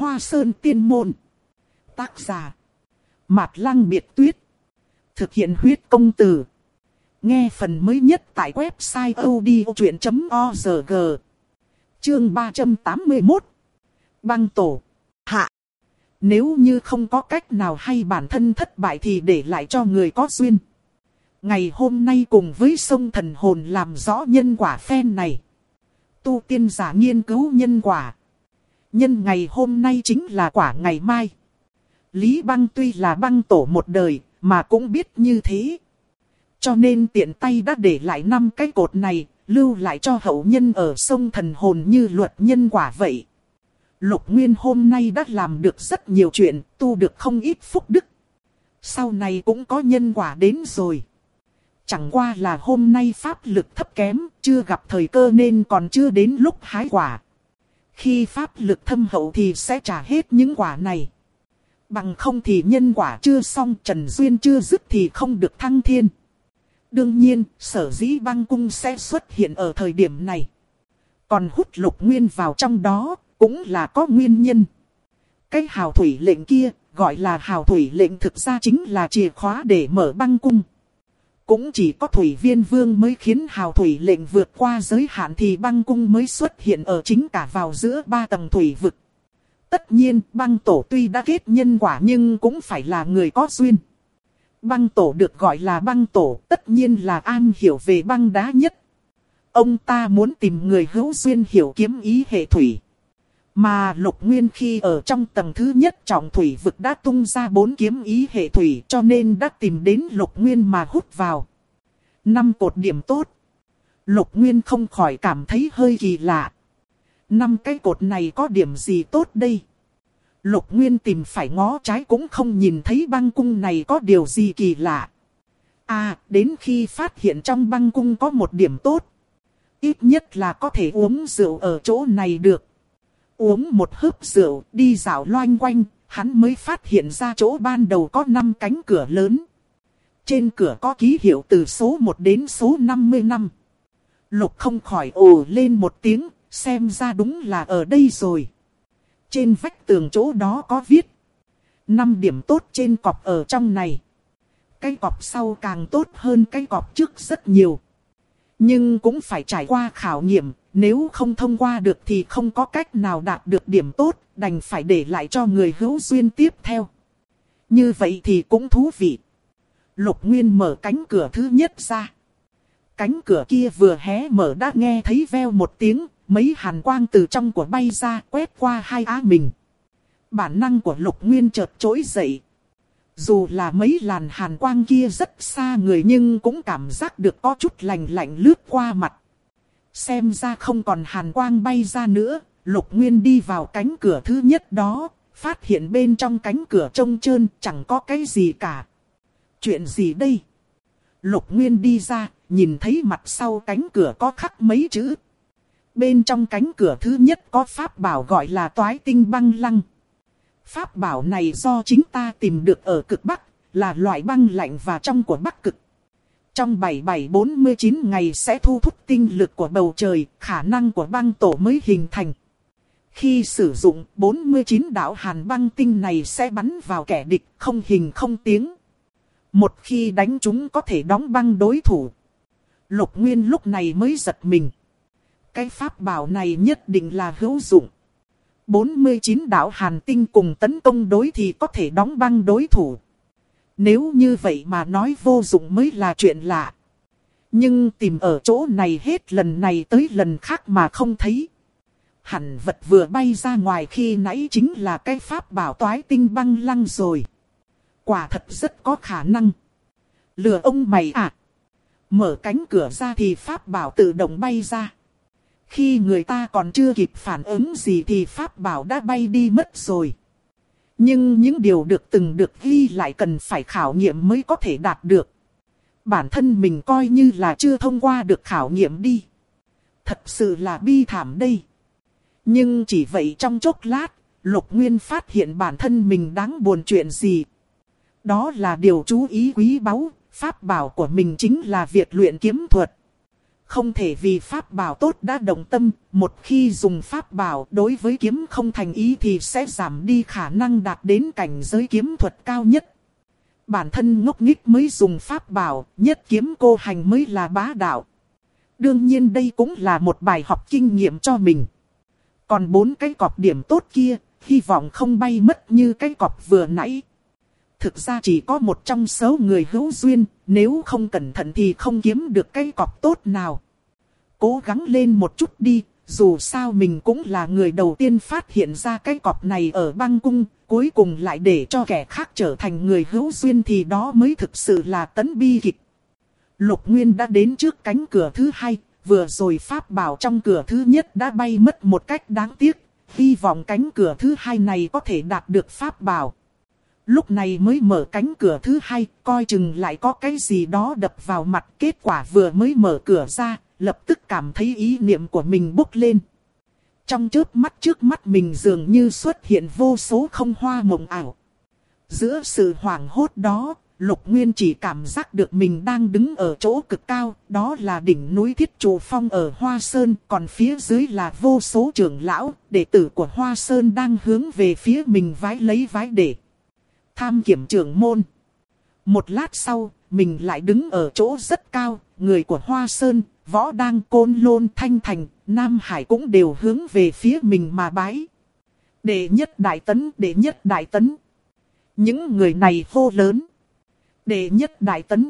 Hoa Sơn Tiên Môn. Tác giả Mạt Lăng Biệt Tuyết. Thực hiện huyết công từ. Nghe phần mới nhất tại website odchuyện.org. Chương 381. Băng tổ. Hạ. Nếu như không có cách nào hay bản thân thất bại thì để lại cho người có duyên. Ngày hôm nay cùng với sông thần hồn làm rõ nhân quả phen này. Tu tiên giả nghiên cứu nhân quả. Nhân ngày hôm nay chính là quả ngày mai. Lý Băng tuy là băng tổ một đời, mà cũng biết như thế. Cho nên tiện tay đã để lại 5 cái cột này, lưu lại cho hậu nhân ở sông thần hồn như luật nhân quả vậy. Lục Nguyên hôm nay đã làm được rất nhiều chuyện, tu được không ít phúc đức. Sau này cũng có nhân quả đến rồi. Chẳng qua là hôm nay pháp lực thấp kém, chưa gặp thời cơ nên còn chưa đến lúc hái quả. Khi pháp lực thâm hậu thì sẽ trả hết những quả này. Bằng không thì nhân quả chưa xong, trần duyên chưa dứt thì không được thăng thiên. Đương nhiên, sở dĩ băng cung sẽ xuất hiện ở thời điểm này. Còn hút Lục Nguyên vào trong đó, cũng là có nguyên nhân. Cái hào thủy lệnh kia, gọi là hào thủy lệnh thực ra chính là chìa khóa để mở băng cung. Cũng chỉ có Thủy Viên Vương mới khiến hào thủy lệnh vượt qua giới hạn thì băng cung mới xuất hiện ở chính cả vào giữa 3 tầng thủy vực. Tất nhiên băng tổ tuy đã kết nhân quả nhưng cũng phải là người có duyên. Băng tổ được gọi là băng tổ tất nhiên là am hiểu về băng đá nhất. Ông ta muốn tìm người hữu duyên hiểu kiếm ý hệ thủy. Mà Lục Nguyên khi ở trong tầng thứ nhất trọng thủy vực đã tung ra 4 kiếm ý hệ thủy cho nên đã tìm đến Lục Nguyên mà hút vào. 5 cột điểm tốt. Lục Nguyên không khỏi cảm thấy hơi kỳ lạ. 5 cái cột này có điểm gì tốt đây? Lục Nguyên tìm phải ngó trái cũng không nhìn thấy băng cung này có điều gì kỳ lạ. À, đến khi phát hiện trong băng cung có một điểm tốt. Ít nhất là có thể uống rượu ở chỗ này được. Uống một hớp rượu, đi dạo loanh quanh, hắn mới phát hiện ra chỗ ban đầu có 5 cánh cửa lớn. Trên cửa có ký hiệu từ số 1 đến số 55. Lục không khỏi ồ lên một tiếng, xem ra đúng là ở đây rồi. Trên vách tường chỗ đó có viết 5 điểm tốt trên cọp ở trong này. Cái cọp sau càng tốt hơn cái cọp trước rất nhiều. Nhưng cũng phải trải qua khảo nghiệm, nếu không thông qua được thì không có cách nào đạt được điểm tốt, đành phải để lại cho người hữu duyên tiếp theo. Như vậy thì cũng thú vị. Lục Nguyên mở cánh cửa thứ nhất ra. Cánh cửa kia vừa hé mở đã nghe thấy veo một tiếng, mấy hàn quang từ trong của bay ra quét qua hai á mình. Bản năng của Lục Nguyên chợt trỗi dậy. Dù là mấy làn hàn quang kia rất xa người nhưng cũng cảm giác được có chút lạnh lạnh lướt qua mặt. Xem ra không còn hàn quang bay ra nữa, Lục Nguyên đi vào cánh cửa thứ nhất đó, phát hiện bên trong cánh cửa trông trơn chẳng có cái gì cả. Chuyện gì đây? Lục Nguyên đi ra, nhìn thấy mặt sau cánh cửa có khắc mấy chữ. Bên trong cánh cửa thứ nhất có pháp bảo gọi là Toái Tinh Băng Lăng. Pháp bảo này do chính ta tìm được ở cực Bắc, là loại băng lạnh và trong của Bắc Cực. Trong 7749 ngày sẽ thu hút tinh lực của bầu trời, khả năng của băng tổ mới hình thành. Khi sử dụng 49 đạo hàn băng tinh này sẽ bắn vào kẻ địch không hình không tiếng. Một khi đánh chúng có thể đóng băng đối thủ. Lục Nguyên lúc này mới giật mình. Cái pháp bảo này nhất định là hữu dụng. 49 đạo hàn tinh cùng tấn công đối thì có thể đóng băng đối thủ. Nếu như vậy mà nói vô dụng mới là chuyện lạ. Nhưng tìm ở chỗ này hết lần này tới lần khác mà không thấy. Hẳn vật vừa bay ra ngoài khi nãy chính là cái pháp bảo Toái Tinh Băng Lăng rồi. Quả thật rất có khả năng. Lừa ông mày à. Mở cánh cửa ra thì pháp bảo tự động bay ra. Khi người ta còn chưa kịp phản ứng gì thì pháp bảo đã bay đi mất rồi. Nhưng những điều được từng được ghi lại cần phải khảo nghiệm mới có thể đạt được. Bản thân mình coi như là chưa thông qua được khảo nghiệm đi. Thật sự là bi thảm đây. Nhưng chỉ vậy trong chốc lát, Lục Nguyên phát hiện bản thân mình đáng buồn chuyện gì. Đó là điều chú ý quý báu, pháp bảo của mình chính là việc luyện kiếm thuật. Không thể vì pháp bảo tốt đã động tâm, một khi dùng pháp bảo đối với kiếm không thành ý thì sẽ giảm đi khả năng đạt đến cảnh giới kiếm thuật cao nhất. Bản thân ngốc nghích mới dùng pháp bảo, nhất kiếm cô hành mới là bá đạo. Đương nhiên đây cũng là một bài học kinh nghiệm cho mình. Còn 4 cái cọp điểm tốt kia, hy vọng không bay mất như cái cọp vừa nãy. Thực ra chỉ có một trong số người hữu duyên, nếu không cẩn thận thì không kiếm được cái cọp tốt nào. Cố gắng lên một chút đi, dù sao mình cũng là người đầu tiên phát hiện ra cái cọp này ở băng cung, cuối cùng lại để cho kẻ khác trở thành người hữu duyên thì đó mới thực sự là tấn bi kịch. Lục Nguyên đã đến trước cánh cửa thứ 2, vừa rồi pháp bảo trong cửa thứ nhất đã bay mất một cách đáng tiếc, hy vọng cánh cửa thứ 2 này có thể đạt được pháp bảo. Lúc này mới mở cánh cửa thứ 2, coi chừng lại có cái gì đó đập vào mặt, kết quả vừa mới mở cửa ra, lập tức cảm thấy ý niệm của mình bốc lên. Trong chớp mắt trước mắt mình dường như xuất hiện vô số không hoa mộng ảo. Giữa sự hoảng hốt đó, Lục Nguyên chỉ cảm giác được mình đang đứng ở chỗ cực cao, đó là đỉnh núi Thiết Trụ Phong ở Hoa Sơn, còn phía dưới là vô số trưởng lão, đệ tử của Hoa Sơn đang hướng về phía mình vái lấy vái để tham kiểm trưởng môn. Một lát sau, mình lại đứng ở chỗ rất cao, người của Hoa Sơn, Võ Đang, Côn Lôn, Thanh Thành, Nam Hải cũng đều hướng về phía mình mà bái. Đệ nhất đại tấn, đệ nhất đại tấn. Những người này hô lớn. Đệ nhất đại tấn.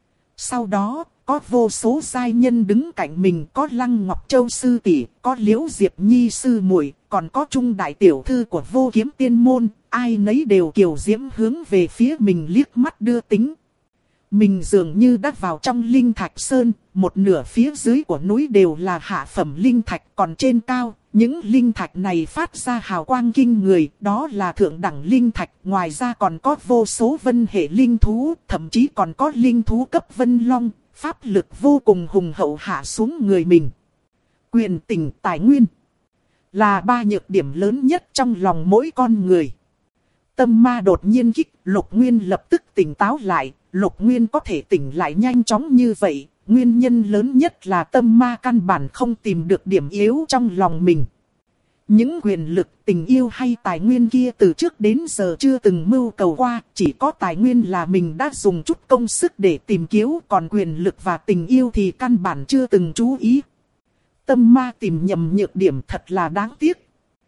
Sau đó, có vô số giai nhân đứng cạnh mình, có Lăng Ngọc Châu sư tỷ, có Liễu Diệp Nhi sư muội, còn có Trung đại tiểu thư của Vô Kiếm Tiên môn, ai nấy đều kiều diễm hướng về phía mình liếc mắt đưa tính. Mình dường như đã vào trong linh thạch sơn, một nửa phía dưới của núi đều là hạ phẩm linh thạch, còn trên cao, những linh thạch này phát ra hào quang kinh người, đó là thượng đẳng linh thạch, ngoài ra còn có vô số vân hệ linh thú, thậm chí còn có linh thú cấp vân long, pháp lực vô cùng hùng hậu hạ xuống người mình. Quyền tình tài nguyên là 3 nhược điểm lớn nhất trong lòng mỗi con người. Tâm ma đột nhiên kích, Lục Nguyên lập tức tỉnh táo lại. Lục Nguyên có thể tỉnh lại nhanh chóng như vậy, nguyên nhân lớn nhất là tâm ma căn bản không tìm được điểm yếu trong lòng mình. Những quyền lực, tình yêu hay tài nguyên kia từ trước đến giờ chưa từng mưu cầu qua, chỉ có tài nguyên là mình đã dùng chút công sức để tìm kiếm, còn quyền lực và tình yêu thì căn bản chưa từng chú ý. Tâm ma tìm nhầm nhược điểm thật là đáng tiếc.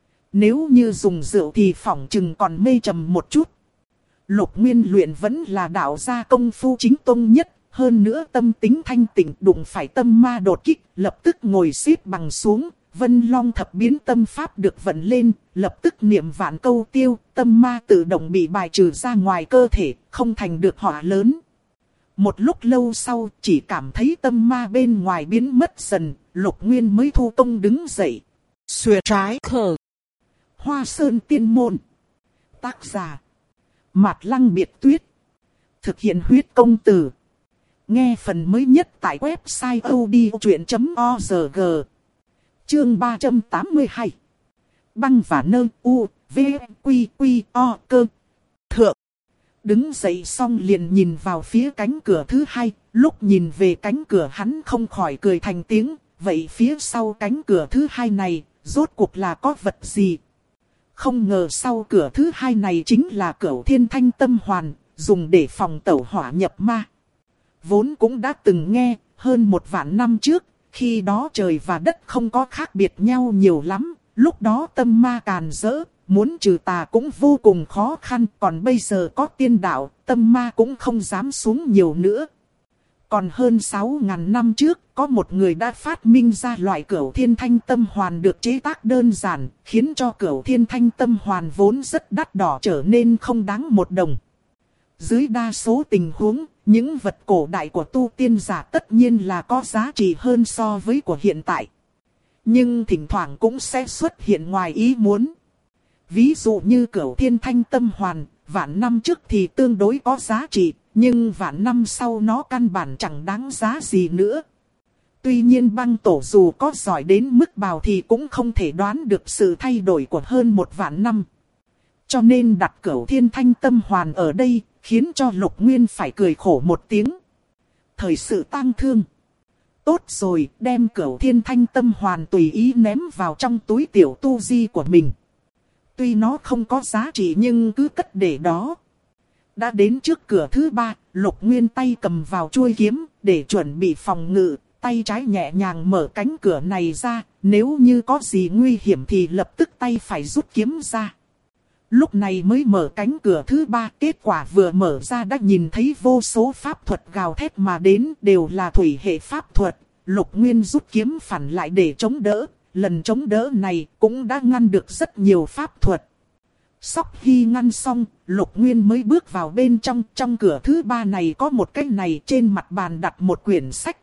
Nếu như dùng rượu thì phỏng chừng còn mê trầm một chút. Lục Nguyên luyện vẫn là đạo gia công phu chính tông nhất, hơn nữa tâm tính thanh tịnh, đụng phải tâm ma đột kích, lập tức ngồi xếp bằng xuống, Vân Long thập biến tâm pháp được vận lên, lập tức niệm vạn câu tiêu, tâm ma tự động bị bài trừ ra ngoài cơ thể, không thành được họa lớn. Một lúc lâu sau, chỉ cảm thấy tâm ma bên ngoài biến mất dần, Lục Nguyên mới thu công đứng dậy. Xuề trái khờ. Hoa Sơn Tiên Môn. Tác giả Mạt Lăng Biệt Tuyết. Thực hiện huyết công từ. Nghe phần mới nhất tại website odchuyện.org. Chương 382. Băng và nơ u, v, quy quy o cơ. Thượng. Đứng dậy xong liền nhìn vào phía cánh cửa thứ 2. Lúc nhìn về cánh cửa hắn không khỏi cười thành tiếng. Vậy phía sau cánh cửa thứ 2 này, rốt cuộc là có vật gì? Không ngờ sau cửa thứ 2 này chính là Cửu Thiên Thanh Tâm Hoàn, dùng để phòng tẩu hỏa nhập ma. Vốn cũng đã từng nghe, hơn 1 vạn năm trước, khi đó trời và đất không có khác biệt nhau nhiều lắm, lúc đó tâm ma càn rỡ, muốn trừ tà cũng vô cùng khó khăn, còn bây giờ có tiên đạo, tâm ma cũng không dám xuống nhiều nữa. Còn hơn 6.000 năm trước, có một người đã phát minh ra loại Cửu Thiên Thanh Tâm Hoàn được chế tác đơn giản, khiến cho Cửu Thiên Thanh Tâm Hoàn vốn rất đắt đỏ trở nên không đáng 1 đồng. Dưới đa số tình huống, những vật cổ đại của tu tiên giả tất nhiên là có giá trị hơn so với của hiện tại. Nhưng thỉnh thoảng cũng sẽ xuất hiện ngoài ý muốn. Ví dụ như Cửu Thiên Thanh Tâm Hoàn, vạn năm trước thì tương đối có giá trị, nhưng vạn năm sau nó căn bản chẳng đáng giá gì nữa. Tuy nhiên băng tổ dù có giỏi đến mức bào thì cũng không thể đoán được sự thay đổi của hơn 1 vạn năm. Cho nên đặt Cửu Thiên Thanh Tâm Hoàn ở đây, khiến cho Lục Nguyên phải cười khổ một tiếng. Thời sự tang thương. Tốt rồi, đem Cửu Thiên Thanh Tâm Hoàn tùy ý ném vào trong túi tiểu tu di của mình. Tuy nó không có giá trị nhưng cứ cất để đó. Đã đến trước cửa thứ 3, Lục Nguyên tay cầm vào chuôi kiếm, để chuẩn bị phòng ngự, tay trái nhẹ nhàng mở cánh cửa này ra, nếu như có gì nguy hiểm thì lập tức tay phải rút kiếm ra. Lúc này mới mở cánh cửa thứ 3, kết quả vừa mở ra đã nhìn thấy vô số pháp thuật gào thét mà đến, đều là thủy hệ pháp thuật. Lục Nguyên rút kiếm phản lại để chống đỡ, lần chống đỡ này cũng đã ngăn được rất nhiều pháp thuật. Sóc Hy ngăn xong, Lục Nguyên mới bước vào bên trong. Trong cửa thứ 3 này có một cái này, trên mặt bàn đặt một quyển sách.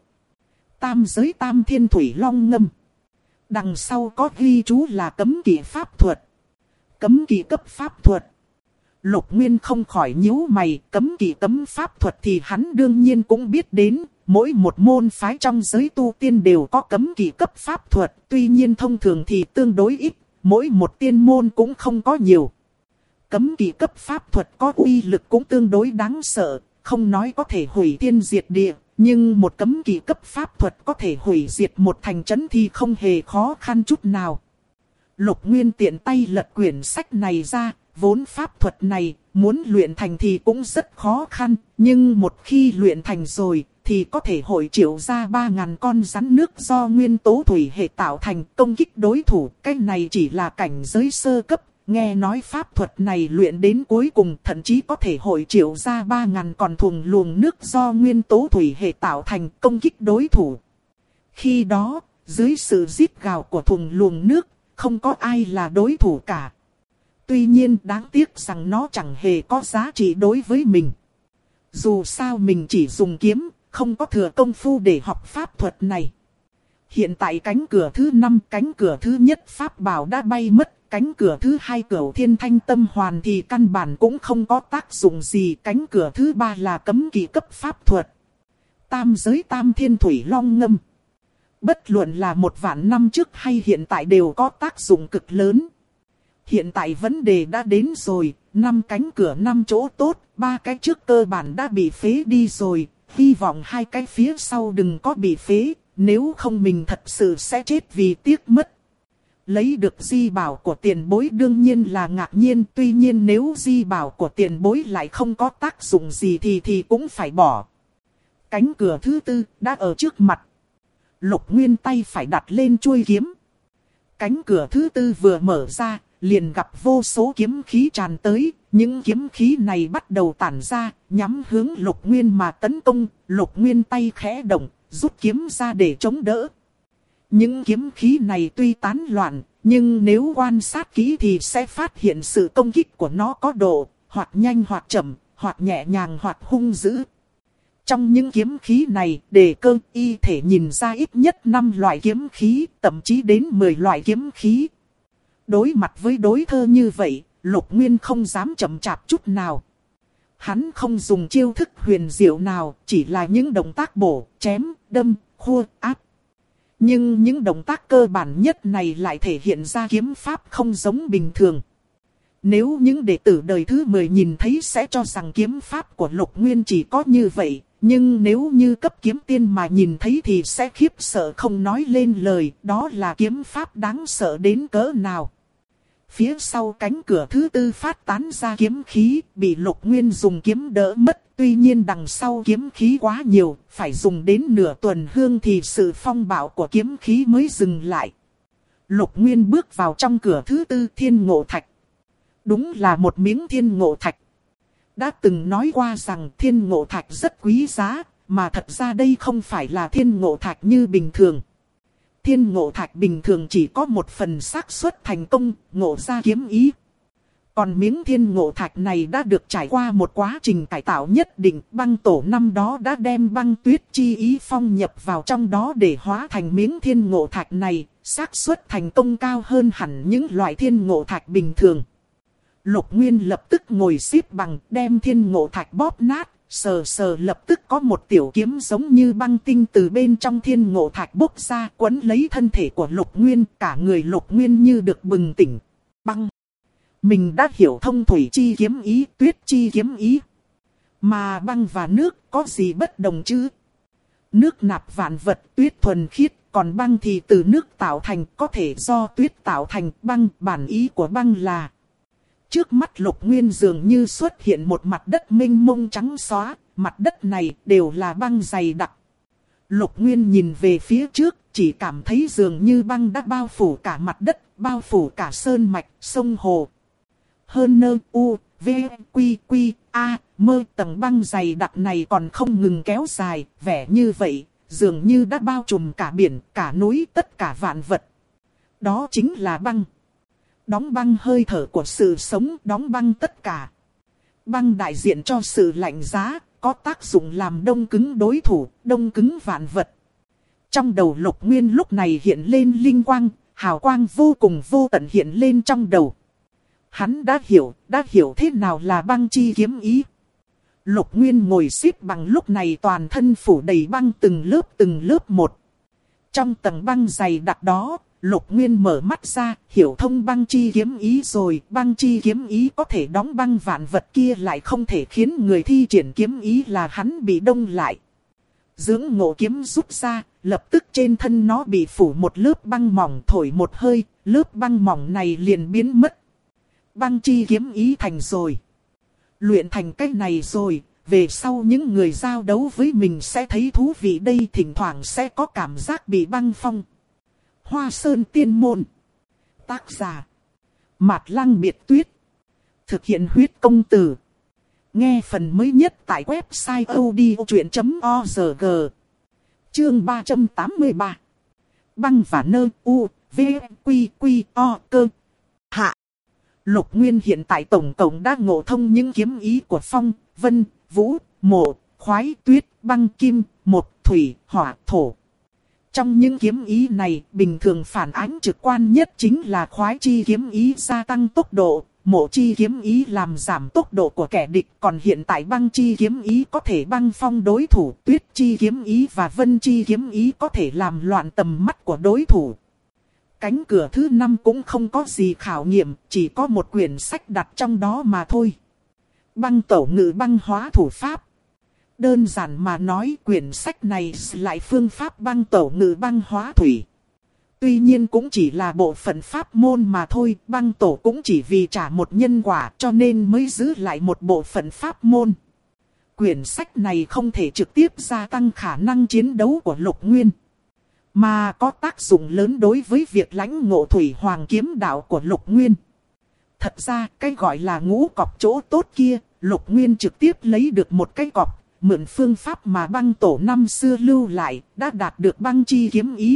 Tam giới tam thiên thủy long ngâm. Đằng sau có ghi chú là cấm kỵ pháp thuật. Cấm kỵ cấp pháp thuật. Lục Nguyên không khỏi nhíu mày, cấm kỵ cấm pháp thuật thì hắn đương nhiên cũng biết đến. Mỗi một môn phái trong giới tu tiên đều có cấm kỵ cấp pháp thuật, tuy nhiên thông thường thì tương đối ít, mỗi một tiên môn cũng không có nhiều. Cấm kỵ cấp pháp thuật có uy lực cũng tương đối đáng sợ, không nói có thể hủy thiên diệt địa, nhưng một cấm kỵ cấp pháp thuật có thể hủy diệt một thành trấn thì không hề khó khăn chút nào. Lục Nguyên tiện tay lật quyển sách này ra, vốn pháp thuật này muốn luyện thành thì cũng rất khó khăn, nhưng một khi luyện thành rồi thì có thể hội triệu ra 3.000 con rắn nước do nguyên tố thủy hệ tạo thành công kích đối thủ. Cái này chỉ là cảnh giới sơ cấp, nghe nói pháp thuật này luyện đến cuối cùng thậm chí có thể hội triệu ra 3.000 con thùng luồng nước do nguyên tố thủy hệ tạo thành công kích đối thủ. Khi đó, dưới sự rít gào của thùng luồng nước, không có ai là đối thủ cả. Tuy nhiên đáng tiếc rằng nó chẳng hề có giá trị đối với mình. Dù sao mình chỉ dùng kiếm, không có thừa công phu để học pháp thuật này. Hiện tại cánh cửa thứ 5, cánh cửa thứ nhất pháp bảo đã bay mất. Cánh cửa thứ 2 Cửu Thiên Thanh Tâm Hoàn thì căn bản cũng không có tác dụng gì. Cánh cửa thứ 3 là cấm kỵ cấp pháp thuật. Tam giới tam thiên thủy long ngâm. Bất luận là 1.000 năm trước hay hiện tại đều có tác dụng cực lớn. Hiện tại vấn đề đã đến rồi, 5 cánh cửa 5 chỗ tốt, 3 cái trước cơ bản đã bị phế đi rồi. Hy vọng 2 cái phía sau đừng có bị phế, nếu không mình thật sự sẽ chết vì tiếc mất. Lấy được di bảo của tiền bối đương nhiên là ngạc nhiên, tuy nhiên nếu di bảo của tiền bối lại không có tác dụng gì thì cũng phải bỏ. Cánh cửa thứ 4 đã ở trước mặt. Lục Nguyên tay phải đặt lên chuôi kiếm. Cánh cửa thứ 4 vừa mở ra, liền gặp vô số kiếm khí tràn tới. Những kiếm khí này bắt đầu tản ra, nhắm hướng Lục Nguyên mà tấn công. Lục Nguyên tay khẽ động, rút kiếm ra để chống đỡ. Những kiếm khí này tuy tán loạn, nhưng nếu quan sát kỹ thì sẽ phát hiện sự công kích của nó có độ, hoặc nhanh hoặc chậm, hoặc nhẹ nhàng hoặc hung dữ. Trong những kiếm khí này, Đề Cơ y thể nhìn ra ít nhất 5 loại kiếm khí, thậm chí đến 10 loại kiếm khí. Đối mặt với đối thơ như vậy, Lục Nguyên không dám chậm chạp chút nào. Hắn không dùng chiêu thức huyền diệu nào, chỉ là những động tác bổ, chém, đâm, khua, áp. Nhưng những động tác cơ bản nhất này lại thể hiện ra kiếm pháp không giống bình thường. Nếu những đệ tử đời thứ 10 nhìn thấy sẽ cho rằng kiếm pháp của Lục Nguyên chỉ có như vậy. Nhưng nếu như cấp kiếm tiên mà nhìn thấy thì sẽ khiếp sợ không nói lên lời, đó là kiếm pháp đáng sợ đến cỡ nào. Phía sau cánh cửa thứ 4 phát tán ra kiếm khí, bị Lục Nguyên dùng kiếm đỡ mất. Tuy nhiên đằng sau kiếm khí quá nhiều, phải dùng đến nửa tuần hương thì sự phong bạo của kiếm khí mới dừng lại. Lục Nguyên bước vào trong cửa thứ 4 Thiên Ngộ Thạch. Đúng là một miếng Thiên Ngộ Thạch. Đã từng nói qua rằng Thiên Ngộ Thạch rất quý giá, mà thật ra đây không phải là Thiên Ngộ Thạch như bình thường. Thiên Ngộ Thạch bình thường chỉ có một phần xác suất thành công, ngộ ra kiếm ý. Còn miếng Thiên Ngộ Thạch này đã được trải qua một quá trình cải tạo nhất định. Băng tổ năm đó đã đem băng tuyết chi ý phong nhập vào trong đó để hóa thành miếng Thiên Ngộ Thạch này. Xác suất thành công cao hơn hẳn những loại Thiên Ngộ Thạch bình thường. Lục Nguyên lập tức ngồi xếp bằng, đem Thiên Ngộ Thạch bóp nát, sờ sờ lập tức có một tiểu kiếm giống như băng tinh từ bên trong Thiên Ngộ Thạch bốc ra, quấn lấy thân thể của Lục Nguyên, cả người Lục Nguyên như được bừng tỉnh. Băng! Mình đã hiểu thông thủy chi kiếm ý, tuyết chi kiếm ý. Mà băng và nước có gì bất đồng chứ? Nước nạp vạn vật, tuyết thuần khiết, còn băng thì từ nước tạo thành, có thể do tuyết tạo thành. Băng, bản ý của băng là. Trước mắt Lục Nguyên dường như xuất hiện một mặt đất mênh mông trắng xóa, mặt đất này đều là băng dày đặc. Lục Nguyên nhìn về phía trước, chỉ cảm thấy dường như băng đã bao phủ cả mặt đất, bao phủ cả sơn mạch, sông hồ. Hơn nơ u, v, quy, quy, a, mơ tầng băng dày đặc này còn không ngừng kéo dài, vẻ như vậy, dường như đã bao trùm cả biển, cả núi, tất cả vạn vật. Đó chính là băng. Đóng băng hơi thở của sự sống, đóng băng tất cả. Băng đại diện cho sự lạnh giá, có tác dụng làm đông cứng đối thủ, đông cứng vạn vật. Trong đầu Lục Nguyên lúc này hiện lên linh quang, hào quang vô cùng vô tận hiện lên trong đầu. Hắn đã hiểu thế nào là băng chi kiếm ý. Lục Nguyên ngồi xếp bằng lúc này toàn thân phủ đầy băng từng lớp một. Trong tầng băng dày đặc đó, Lục Nguyên mở mắt ra, hiểu thông băng chi kiếm ý rồi. Băng chi kiếm ý có thể đóng băng vạn vật kia lại không thể khiến người thi triển kiếm ý là hắn bị đông lại. Dưỡng ngộ kiếm rút ra, lập tức trên thân nó bị phủ một lớp băng mỏng, thổi một hơi, lớp băng mỏng này liền biến mất. Băng chi kiếm ý thành rồi. Luyện thành cái này rồi, về sau những người giao đấu với mình sẽ thấy thú vị đây, thỉnh thoảng sẽ có cảm giác bị băng phong. Hoa Sơn Tiên Môn. Tác giả Mạt Lăng Biệt Tuyết. Thực hiện huyết công từ. Nghe phần mới nhất tại website odchuyện.org. Chương 383. Băng và nơ u, v, quy, quy, o, cơ. Hạ. Lục Nguyên hiện tại tổng cộng đã ngộ thông những kiếm ý của phong, vân, vũ, mộ, khoái, tuyết, băng, kim, một, thủy, hỏa, thổ. Trong những kiếm ý này, bình thường phản ánh trực quan nhất chính là khoái chi kiếm ý gia tăng tốc độ, mộ chi kiếm ý làm giảm tốc độ của kẻ địch. Còn hiện tại băng chi kiếm ý có thể băng phong đối thủ, tuyết chi kiếm ý và vân chi kiếm ý có thể làm loạn tầm mắt của đối thủ. Cánh cửa thứ 5 cũng không có gì khảo nghiệm, chỉ có một quyển sách đặt trong đó mà thôi. Băng tẩu ngự băng hóa thủ pháp. Đơn giản mà nói, quyển sách này lại phương pháp băng tẩu ngự băng hóa thủy. Tuy nhiên cũng chỉ là bộ phận pháp môn mà thôi, băng tổ cũng chỉ vì trả một nhân quả cho nên mới giữ lại một bộ phận pháp môn. Quyển sách này không thể trực tiếp gia tăng khả năng chiến đấu của Lục Nguyên, mà có tác dụng lớn đối với việc lãnh ngộ thủy hoàng kiếm đạo của Lục Nguyên. Thật ra, cái gọi là ngũ cọc chỗ tốt kia, Lục Nguyên trực tiếp lấy được một cái cọc, mượn phương pháp mà băng tổ năm xưa lưu lại, đã đạt được băng chi kiếm ý.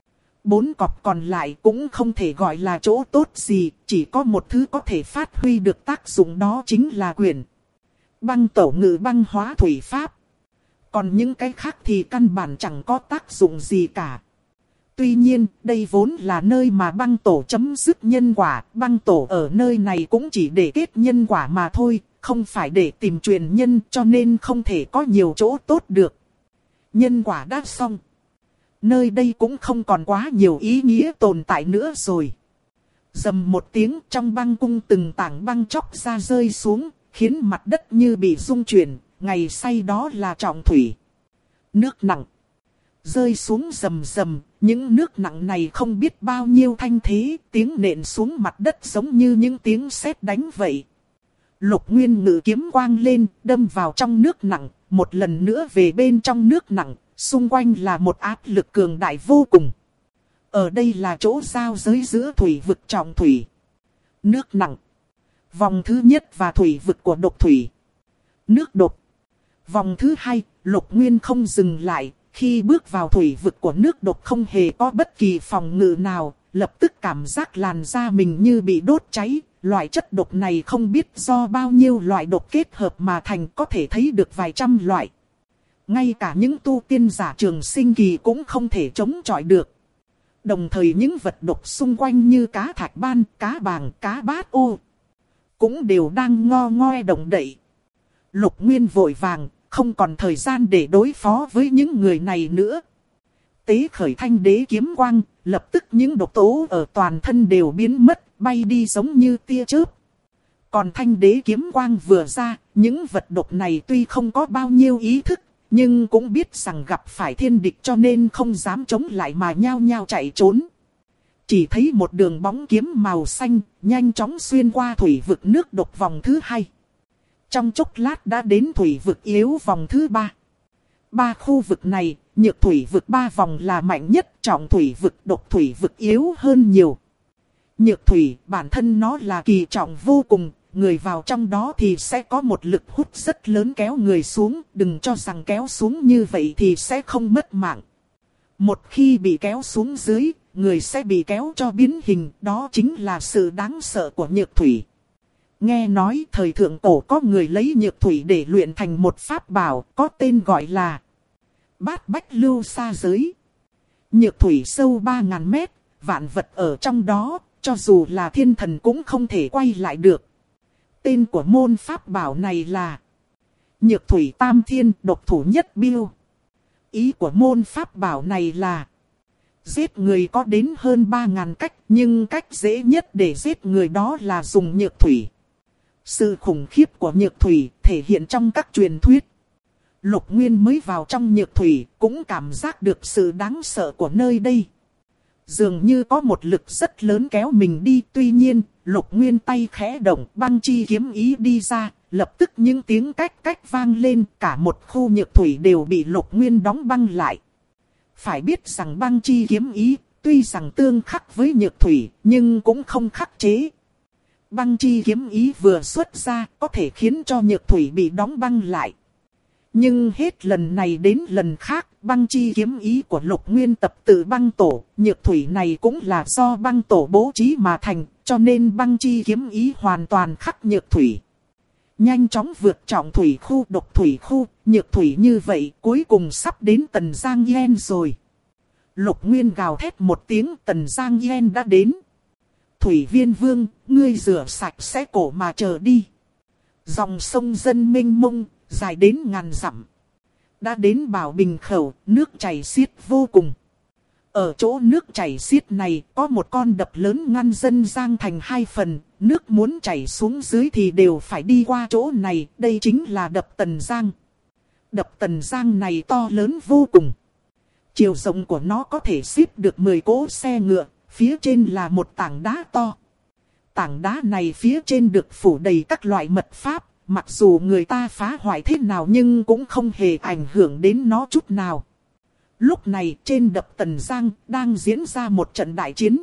4 cọc còn lại cũng không thể gọi là chỗ tốt gì, chỉ có một thứ có thể phát huy được tác dụng, đó chính là quyển băng tổ ngự băng hóa thủy pháp. Còn những cái khác thì căn bản chẳng có tác dụng gì cả. Tuy nhiên, đây vốn là nơi mà băng tổ chấm dứt nhân quả, băng tổ ở nơi này cũng chỉ để kết nhân quả mà thôi, không phải để tìm truyền nhân, cho nên không thể có nhiều chỗ tốt được. Nhân quả đã xong. Nơi đây cũng không còn quá nhiều ý nghĩa tồn tại nữa rồi. Rầm một tiếng, trong băng cung từng tảng băng chóc ra rơi xuống, khiến mặt đất như bị rung chuyển. Ngày say đó là trọng thủy. Nước nặng rơi xuống rầm rầm, những nước nặng này không biết bao nhiêu thanh thế, tiếng nện xuống mặt đất giống như những tiếng sét đánh vậy. Lục Nguyên ngự kiếm quang lên, đâm vào trong nước nặng, một lần nữa về bên trong nước nặng, xung quanh là một áp lực cường đại vô cùng. Ở đây là chỗ giao giới giữa thủy vực trọng thủy, nước nặng, vòng thứ nhất và thủy vực của độc thủy, nước độc. Vòng thứ 2, Lục Nguyên không dừng lại, khi bước vào thủy vực của nước độc không hề có bất kỳ phòng ngự nào, lập tức cảm giác làn da mình như bị đốt cháy. Loại chất độc này không biết do bao nhiêu loại độc kết hợp mà thành, có thể thấy được vài trăm loại. Ngay cả những tu tiên giả trường sinh kỳ cũng không thể chống chọi được. Đồng thời những vật độc xung quanh như cá thạch ban, cá bàng, cá bát ô cũng đều đang ngo ngoe động đậy. Lục Nguyên vội vàng, không còn thời gian để đối phó với những người này nữa. Tế khởi thanh đế kiếm quang, lập tức những độc tố ở toàn thân đều biến mất, bay đi giống như tia chớp. Còn thanh đế kiếm quang vừa ra, những vật độc này tuy không có bao nhiêu ý thức, Nhưng cũng biết rằng gặp phải thiên địch cho nên không dám chống lại mà nhao nhao chạy trốn. Chỉ thấy một đường bóng kiếm màu xanh nhanh chóng xuyên qua thủy vực nước độc vòng thứ 2. Trong chốc lát đã đến thủy vực yếu vòng thứ 3. Ba khu vực này, nhược thủy vực 3 vòng là mạnh nhất, trọng thủy vực độc thủy vực yếu hơn nhiều. Nhược thủy bản thân nó là kỳ trọng vô cùng, người vào trong đó thì sẽ có một lực hút rất lớn kéo người xuống, đừng cho rằng kéo xuống như vậy thì sẽ không mất mạng. Một khi bị kéo xuống dưới, người sẽ bị kéo cho biến hình, đó chính là sự đáng sợ của nhược thủy. Nghe nói thời thượng cổ có người lấy nhược thủy để luyện thành một pháp bảo, có tên gọi là Bát Bách Lưu Sa Giới. Nhược thủy sâu 3.000 mét, vạn vật ở trong đó, cho dù là thiên thần cũng không thể quay lại được. Tên của môn pháp bảo này là Nhược thủy tam thiên độc thủ nhất biêu. Ý của môn pháp bảo này là giết người có đến hơn 3.000 cách, nhưng cách dễ nhất để giết người đó là dùng nhược thủy. Sự khủng khiếp của nhược thủy thể hiện trong các truyền thuyết. Lục Nguyên mới vào trong nhược thủy cũng cảm giác được sự đáng sợ của nơi đây. Dường như có một lực rất lớn kéo mình đi, tuy nhiên, Lục Nguyên tay khẽ động, băng chi kiếm ý đi ra, lập tức những tiếng cách cách vang lên, cả một khu nhược thủy đều bị Lục Nguyên đóng băng lại. Phải biết rằng băng chi kiếm ý, tuy rằng tương khắc với nhược thủy, nhưng cũng không khắc chế. Băng chi kiếm ý vừa xuất ra, có thể khiến cho nhược thủy bị đóng băng lại. Nhưng hết lần này đến lần khác, băng chi kiếm ý của Lục Nguyên tập tự băng tổ, nhược thủy này cũng là do băng tổ bố trí mà thành, cho nên băng chi kiếm ý hoàn toàn khắc nhược thủy. Nhanh chóng vượt trọng thủy khu độc thủy khu, nhược thủy như vậy cuối cùng sắp đến Tần Giang Yen rồi. Lục Nguyên gào thét một tiếng, Tần Giang Yen đã đến. Thủy Viên Vương, ngươi rửa sạch sẽ cổ mà chờ đi. Dòng sông dân mênh mông, dài đến ngàn dặm. Đã đến Bảo Bình khẩu, nước chảy xiết vô cùng. Ở chỗ nước chảy xiết này có một con đập lớn ngăn dân Giang thành 2 phần. Nước muốn chảy xuống dưới thì đều phải đi qua chỗ này. Đây chính là đập Tần Giang. Đập Tần Giang này to lớn vô cùng. Chiều rộng của nó có thể xếp được 10 cỗ xe ngựa. Phía trên là một tảng đá to. Tảng đá này phía trên được phủ đầy các loại mật pháp. Mặc dù người ta phá hoại thế nào nhưng cũng không hề ảnh hưởng đến nó chút nào. Lúc này trên đập Tần Giang đang diễn ra một trận đại chiến.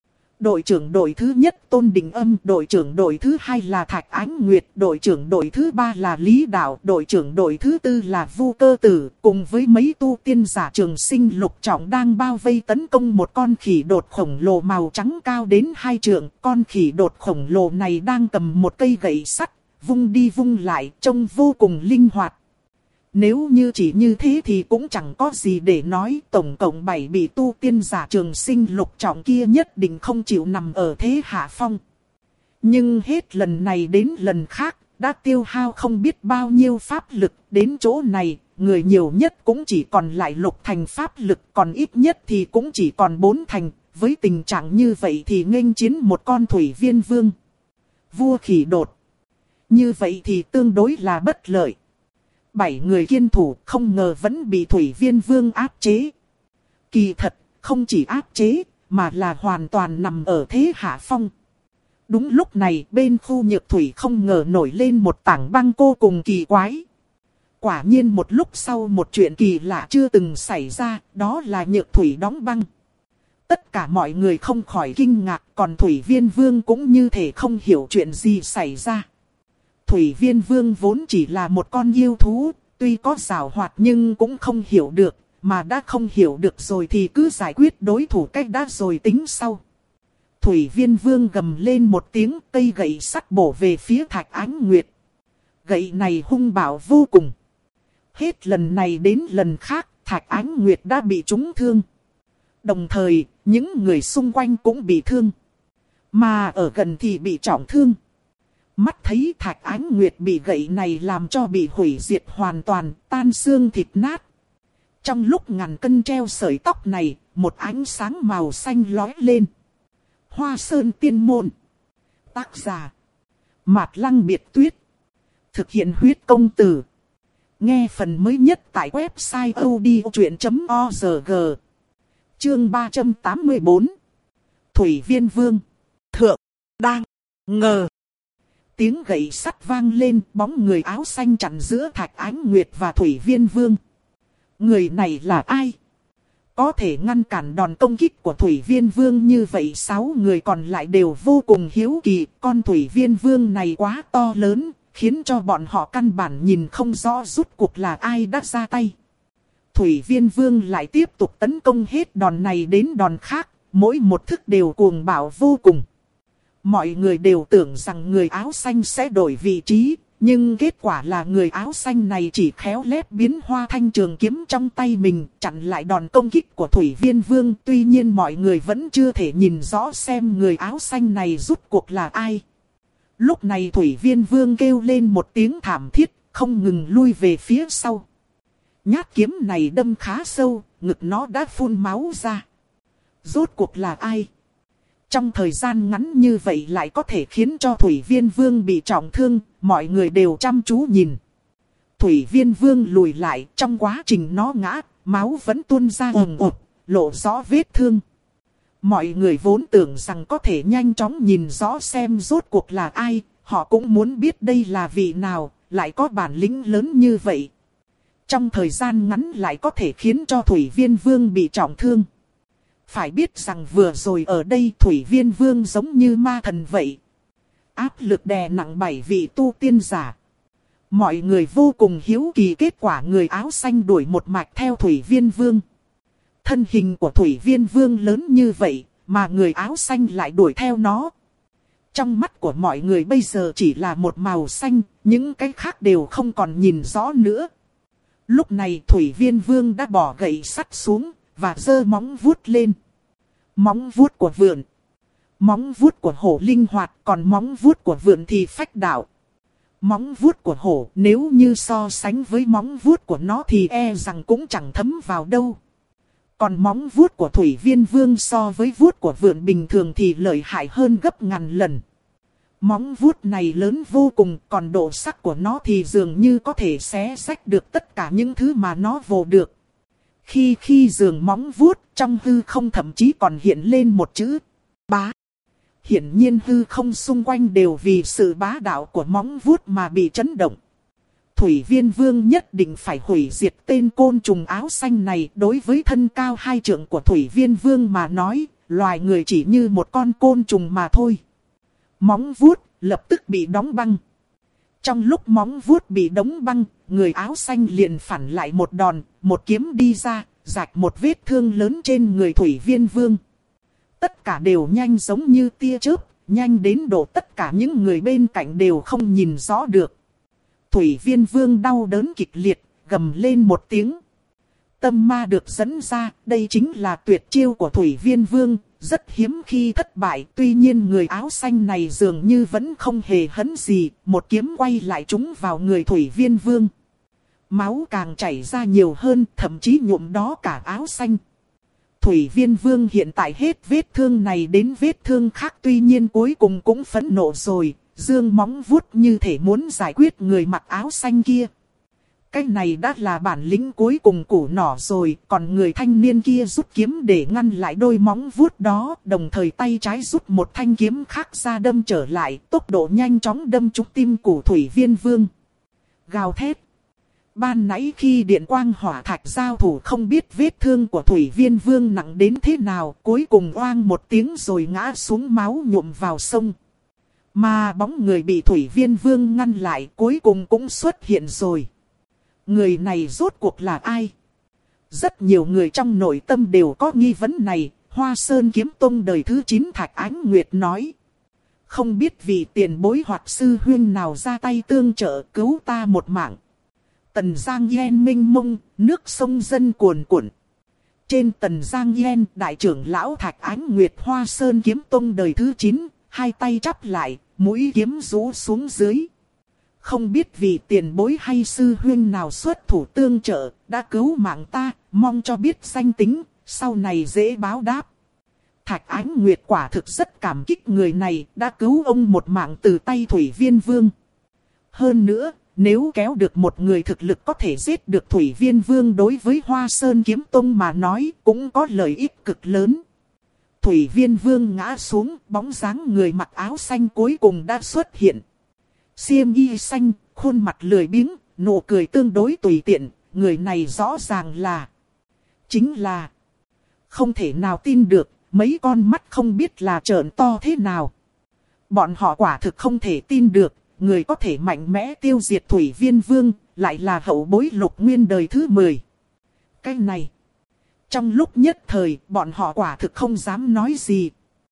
Đội trưởng đội thứ nhất Tôn Đình Âm, đội trưởng đội thứ 2 là Thạch Ánh Nguyệt, đội trưởng đội thứ 3 là Lý Đạo, đội trưởng đội thứ 4 là Vu Cơ Tử, cùng với mấy tu tiên giả Trường Sinh Lục Trọng đang bao vây tấn công một con khỉ đột khổng lồ màu trắng cao đến 2 trượng. Con khỉ đột khổng lồ này đang cầm một cây gậy sắt, vung đi vung lại, trông vô cùng linh hoạt. Nếu như chỉ như thế thì cũng chẳng có gì để nói, tổng cộng 7 bị tu tiên giả Trường Sinh Lục Trọng kia nhất định không chịu nằm ở thế hạ phong. Nhưng hết lần này đến lần khác, đã tiêu hao không biết bao nhiêu pháp lực, đến chỗ này, người nhiều nhất cũng chỉ còn lại 6 thành pháp lực, còn ít nhất thì cũng chỉ còn 4 thành, với tình trạng như vậy thì nghênh chiến một con Thủy Viên Vương. Vua khỉ đột. Như vậy thì tương đối là bất lợi. 7 người kiên thủ không ngờ vẫn bị Thủy Viên Vương áp chế. Kỳ thật, không chỉ áp chế, mà là hoàn toàn nằm ở thế hạ phong. Đúng lúc này bên khu nhược thủy không ngờ nổi lên một tảng băng vô cùng kỳ quái. Quả nhiên một lúc sau một chuyện kỳ lạ chưa từng xảy ra, đó là nhược thủy đóng băng. Tất cả mọi người không khỏi kinh ngạc, còn Thủy Viên Vương cũng như thể không hiểu chuyện gì xảy ra. Thủy Viên Vương vốn chỉ là một con yêu thú, tuy có giàu hoạt nhưng cũng không hiểu được, mà đã không hiểu được rồi thì cứ giải quyết đối thủ cách đã rồi tính sau. Thủy Viên Vương gầm lên một tiếng, cây gậy sắt bổ về phía Thạch Ánh Nguyệt. Gậy này hung bạo vô cùng. Hết lần này đến lần khác, Thạch Ánh Nguyệt đã bị trúng thương. Đồng thời, những người xung quanh cũng bị thương. Mà ở gần thì bị trọng thương. Mắt thấy Thạch Ánh Nguyệt bị gậy này làm cho bị hủy diệt hoàn toàn, tan xương thịt nát. Trong lúc ngàn cân treo sợi tóc này, một ánh sáng màu xanh lóe lên. Hoa Sơn Tiên Môn. Tác giả: Mạt Lăng Biệt Tuyết. Thực hiện huyết công từ. Nghe phần mới nhất tại website odchuyện.org. Chương 384. Thủy Viên Vương. Thượng. Đang. Ngờ. Tiếng gậy sắt vang lên, bóng người áo xanh chặn giữa Thạch Ánh Nguyệt và Thủy Viên Vương. Người này là ai? Có thể ngăn cản đòn công kích của Thủy Viên Vương như vậy, 6 người còn lại đều vô cùng hiếu kỳ. Con Thủy Viên Vương này quá to lớn, khiến cho bọn họ căn bản nhìn không rõ rốt cuộc là ai đã ra tay. Thủy Viên Vương lại tiếp tục tấn công hết đòn này đến đòn khác, mỗi một thức đều cuồng bạo vô cùng. Mọi người đều tưởng rằng người áo xanh sẽ đổi vị trí, nhưng kết quả là người áo xanh này chỉ khéo léo biến hoa thanh trường kiếm trong tay mình, chặn lại đòn công kích của Thủy Viên Vương. Tuy nhiên mọi người vẫn chưa thể nhìn rõ xem người áo xanh này rốt cuộc là ai. Lúc này Thủy Viên Vương kêu lên một tiếng thảm thiết, không ngừng lui về phía sau. Nhát kiếm này đâm khá sâu, ngực nó đã phun máu ra. Rốt cuộc là ai? Trong thời gian ngắn như vậy lại có thể khiến cho Thủy Viên Vương bị trọng thương, mọi người đều chăm chú nhìn. Thủy Viên Vương lùi lại, trong quá trình nó ngã, máu vẫn tuôn ra ồm ồm, lộ rõ vết thương. Mọi người vốn tưởng rằng có thể nhanh chóng nhìn rõ xem rốt cuộc là ai, họ cũng muốn biết đây là vị nào, lại có bản lĩnh lớn như vậy. Trong thời gian ngắn lại có thể khiến cho Thủy Viên Vương bị trọng thương. Phải biết rằng vừa rồi ở đây Thủy Viên Vương giống như ma thần vậy. Áp lực đè nặng 7 vị tu tiên giả. Mọi người vô cùng hiếu kỳ kết quả người áo xanh đuổi một mạch theo Thủy Viên Vương. Thân hình của Thủy Viên Vương lớn như vậy, mà người áo xanh lại đuổi theo nó. Trong mắt của mọi người bây giờ chỉ là một màu xanh, những cái khác đều không còn nhìn rõ nữa. Lúc này Thủy Viên Vương đã bỏ gậy sắt xuống, và giơ móng vuốt lên. Móng vuốt của vượn. Móng vuốt của hổ linh hoạt, còn móng vuốt của vượn thì phách đạo. Móng vuốt của hổ nếu như so sánh với móng vuốt của nó thì e rằng cũng chẳng thấm vào đâu. Còn móng vuốt của Thủy Viên Vương so với vuốt của vượn bình thường thì lợi hại hơn gấp ngàn lần. Móng vuốt này lớn vô cùng, còn độ sắc của nó thì dường như có thể xé rách được tất cả những thứ mà nó vồ được. Khi dường móng vuốt, trong hư không thậm chí còn hiện lên một chữ bá. Hiển nhiên hư không xung quanh đều vì sự bá đạo của móng vuốt mà bị chấn động. Thủy Viên Vương nhất định phải hủy diệt tên côn trùng áo xanh này. Đối với thân cao 2 trượng của Thủy Viên Vương mà nói, loài người chỉ như một con côn trùng mà thôi. Móng vuốt lập tức bị đóng băng. Trong lúc móng vuốt bị đóng băng, người áo xanh liền phản lại một đòn, một kiếm đi ra, rạch một vết thương lớn trên người Thủy Viên Vương. Tất cả đều nhanh giống như tia chớp, nhanh đến độ tất cả những người bên cạnh đều không nhìn rõ được. Thủy Viên Vương đau đớn kịch liệt, gầm lên một tiếng. Tâm ma được dẫn ra, đây chính là tuyệt chiêu của Thủy Viên Vương, rất hiếm khi thất bại. Tuy nhiên người áo xanh này dường như vẫn không hề hấn gì, một kiếm quay lại trúng vào người Thủy Viên Vương. Máu càng chảy ra nhiều hơn, thậm chí nhuộm đó cả áo xanh. Thủy Viên Vương hiện tại hết vết thương này đến vết thương khác, tuy nhiên cuối cùng cũng phẫn nộ rồi, giương móng vuốt như thể muốn giải quyết người mặc áo xanh kia. Cái này đã là bản lĩnh cuối cùng của nỏ rồi, còn người thanh niên kia rút kiếm để ngăn lại đôi móng vuốt đó, đồng thời tay trái rút một thanh kiếm khác ra đâm trở lại, tốc độ nhanh chóng đâm trúng tim của Thủy Viên Vương. Gào thét. Ban nãy khi điện quang hỏa thạch giao thủ không biết vết thương của Thủy Viên Vương nặng đến thế nào, cuối cùng oang một tiếng rồi ngã xuống, máu nhuộm vào sông. Mà bóng người bị Thủy Viên Vương ngăn lại cuối cùng cũng xuất hiện rồi. Người này rốt cuộc là ai? Rất nhiều người trong nội tâm đều có nghi vấn này. Hoa Sơn Kiếm Tông đời thứ 9 Thạch Ánh Nguyệt nói. Không biết vị tiền bối hoặc sư huynh nào ra tay tương trợ cứu ta một mạng. Tần Giang Yen minh mông, nước sông dân cuồn cuộn. Trên Tần Giang Yen, đại trưởng lão Thạch Ánh Nguyệt Hoa Sơn Kiếm Tông đời thứ 9, hai tay chắp lại, mũi kiếm rũ xuống dưới. Không biết vì tiền bối hay sư huynh nào xuất thủ tương trợ, đã cứu mạng ta, mong cho biết danh tính, sau này dễ báo đáp. Thạch Ánh Nguyệt quả thực rất cảm kích người này, đã cứu ông một mạng từ tay Thủy Viên Vương. Hơn nữa, nếu kéo được một người thực lực có thể giết được Thủy Viên Vương đối với Hoa Sơn Kiếm Tông mà nói cũng có lợi ích cực lớn. Thủy Viên Vương ngã xuống, bóng dáng người mặc áo xanh cuối cùng đã xuất hiện. Xiêm y xanh, khuôn mặt lười biếng, nụ cười tương đối tùy tiện, người này rõ ràng chính là không thể nào tin được, mấy con mắt không biết là trợn to thế nào. Bọn họ quả thực không thể tin được, người có thể mạnh mẽ tiêu diệt Thủy Viên Vương, lại là hậu bối Lục Nguyên đời thứ 10. Cái này, trong lúc nhất thời, bọn họ quả thực không dám nói gì.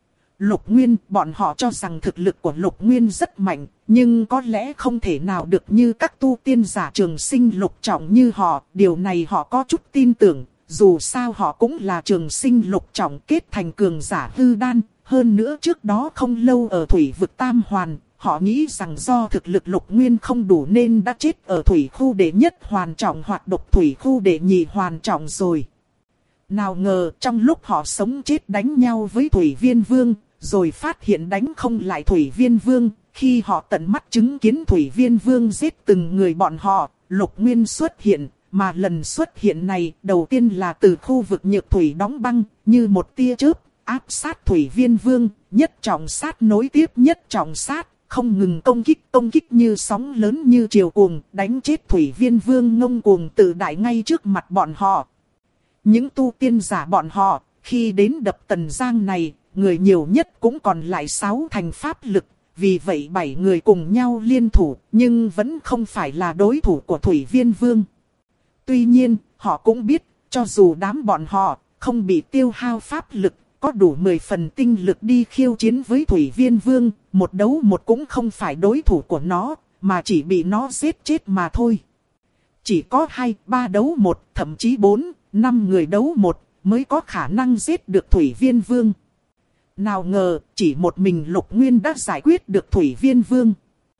Lục Nguyên, bọn họ cho rằng thực lực của Lục Nguyên rất mạnh, nhưng có lẽ không thể nào được như các tu tiên giả trường sinh lục trọng như họ, điều này họ có chút tin tưởng, dù sao họ cũng là trường sinh lục trọng kết thành cường giả hư đan, hơn nữa trước đó không lâu ở thủy vực Tam Hoàn, họ nghĩ rằng do thực lực Lục Nguyên không đủ nên đã chết ở thủy khu đệ nhất hoàn trọng hoặc độc thủy khu đệ nhị hoàn trọng rồi. Nào ngờ trong lúc họ sống chết đánh nhau với Thủy Viên Vương, rồi phát hiện đánh không lại Thủy Viên Vương, khi họ tận mắt chứng kiến Thủy Viên Vương giết từng người bọn họ, Lục Nguyên xuất hiện, mà lần xuất hiện này đầu tiên là từ khu vực nhược thủy đóng băng, như một tia chớp, áp sát Thủy Viên Vương, nhất trọng sát nối tiếp nhất trọng sát, không ngừng công kích như sóng lớn như triều cuồng, đánh chết Thủy Viên Vương ngông cuồng tự đại ngay trước mặt bọn họ. Những tu tiên giả bọn họ, khi đến đập Tần Giang này, người nhiều nhất cũng còn lại 6 thành pháp lực, vì vậy 7 người cùng nhau liên thủ, nhưng vẫn không phải là đối thủ của Thủy Viên Vương. Tuy nhiên, họ cũng biết, cho dù đám bọn họ không bị tiêu hao pháp lực, có đủ 10 phần tinh lực đi khiêu chiến với Thủy Viên Vương, một đấu một cũng không phải đối thủ của nó, mà chỉ bị nó giết chết mà thôi. Chỉ có 2, 3 đấu 1, thậm chí 4, 5 người đấu 1 mới có khả năng giết được Thủy Viên Vương. Nào ngờ, chỉ một mình Lục Nguyên đã giải quyết được Thủy Viên Vương.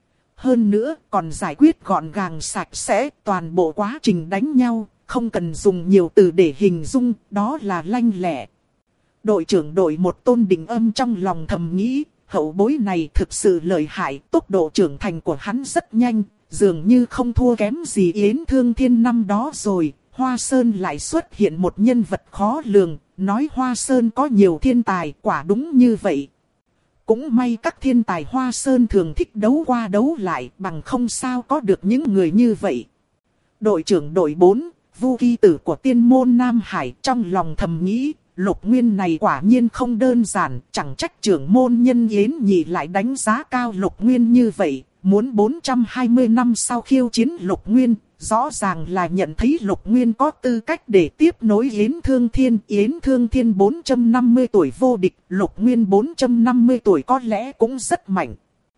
Hơn nữa, còn giải quyết gọn gàng sạch sẽ, toàn bộ quá trình đánh nhau, không cần dùng nhiều từ để hình dung, đó là lanh lẹ. Đội trưởng đội một Tôn Đình Âm trong lòng thầm nghĩ, hậu bối này thực sự lợi hại, tốc độ trưởng thành của hắn rất nhanh, dường như không thua kém gì Yến Thương Thiên năm đó rồi. Hoa Sơn lại xuất hiện một nhân vật khó lường, nói Hoa Sơn có nhiều thiên tài, quả đúng như vậy. Cũng may các thiên tài Hoa Sơn thường thích đấu qua đấu lại, bằng không sao có được những người như vậy. Đội trưởng đội 4, Vu Kỳ Tử của tiên môn Nam Hải trong lòng thầm nghĩ, Lục Nguyên này quả nhiên không đơn giản, chẳng trách trưởng môn nhân Yến Nhị lại đánh giá cao Lục Nguyên như vậy, muốn 420 năm sau khiêu chiến Lục Nguyên. Rõ ràng là nhận thấy Lục Nguyên có tư cách để tiếp nối Yến Thương Thiên. Yến Thương Thiên 450 tuổi vô địch, Lục Nguyên 450 tuổi có lẽ cũng rất mạnh.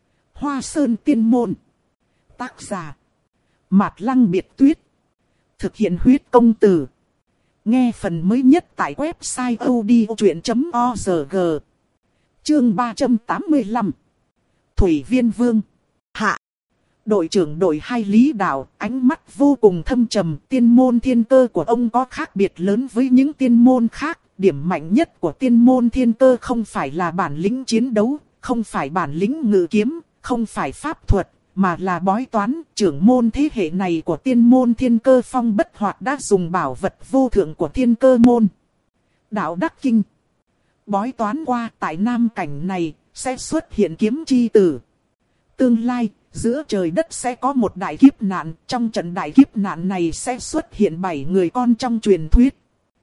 Hoa Sơn Tiên Môn. Tác giả Mạt Lăng Biệt Tuyết. Thực hiện huyết công từ. Nghe phần mới nhất tại website odchuyện.org. Chương 385. Thủy Viên Vương. Hạ. Đội trưởng đội 2 Lý Đạo, ánh mắt vô cùng thâm trầm, tiên môn thiên cơ của ông có khác biệt lớn với những tiên môn khác. Điểm mạnh nhất của tiên môn thiên cơ không phải là bản lĩnh chiến đấu, không phải bản lĩnh ngự kiếm, không phải pháp thuật, mà là bói toán. Trưởng môn thế hệ này của tiên môn thiên cơ Phong Bất Hoạt đã dùng bảo vật vô thượng của thiên cơ môn Đạo Đắc Kinh bói toán qua tại Nam Cảnh này sẽ xuất hiện kiếm chi tử. Tương lai, giữa trời đất sẽ có một đại kiếp nạn, trong trận đại kiếp nạn này sẽ xuất hiện 7 người con trong truyền thuyết.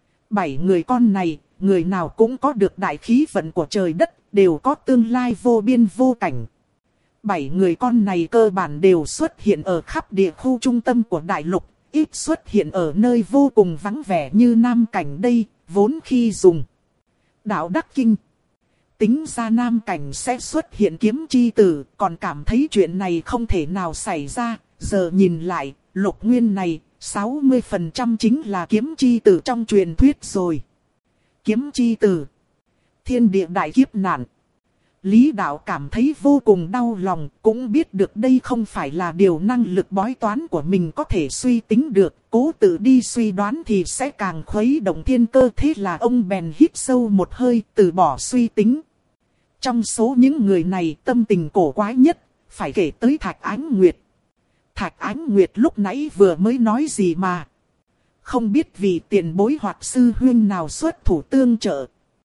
7 người con này, người nào cũng có được đại khí vận của trời đất, đều có tương lai vô biên vô cảnh. 7 người con này cơ bản đều xuất hiện ở khắp địa khu trung tâm của đại lục, ít xuất hiện ở nơi vô cùng vắng vẻ như Nam Cảnh đây, vốn khi dùng Đạo Đắc Kinh tính ra Nam Cảnh sẽ xuất hiện kiếm chi tử, còn cảm thấy chuyện này không thể nào xảy ra. Giờ nhìn lại, Lục Nguyên này, 60% chính là kiếm chi tử trong truyền thuyết rồi. Kiếm chi tử. Thiên địa đại kiếp nạn. Lý Đạo cảm thấy vô cùng đau lòng, cũng biết được đây không phải là điều năng lực bói toán của mình có thể suy tính được. Cố tự đi suy đoán thì sẽ càng khuấy động thiên cơ, thế là ông bèn hít sâu một hơi, từ bỏ suy tính. Trong số những người này tâm tình cổ quái nhất, phải kể tới Thạch Ánh Nguyệt. Thạch Ánh Nguyệt lúc nãy vừa mới nói gì mà. Không biết vì tiền bối hoặc sư huynh nào xuất thủ tương trợ.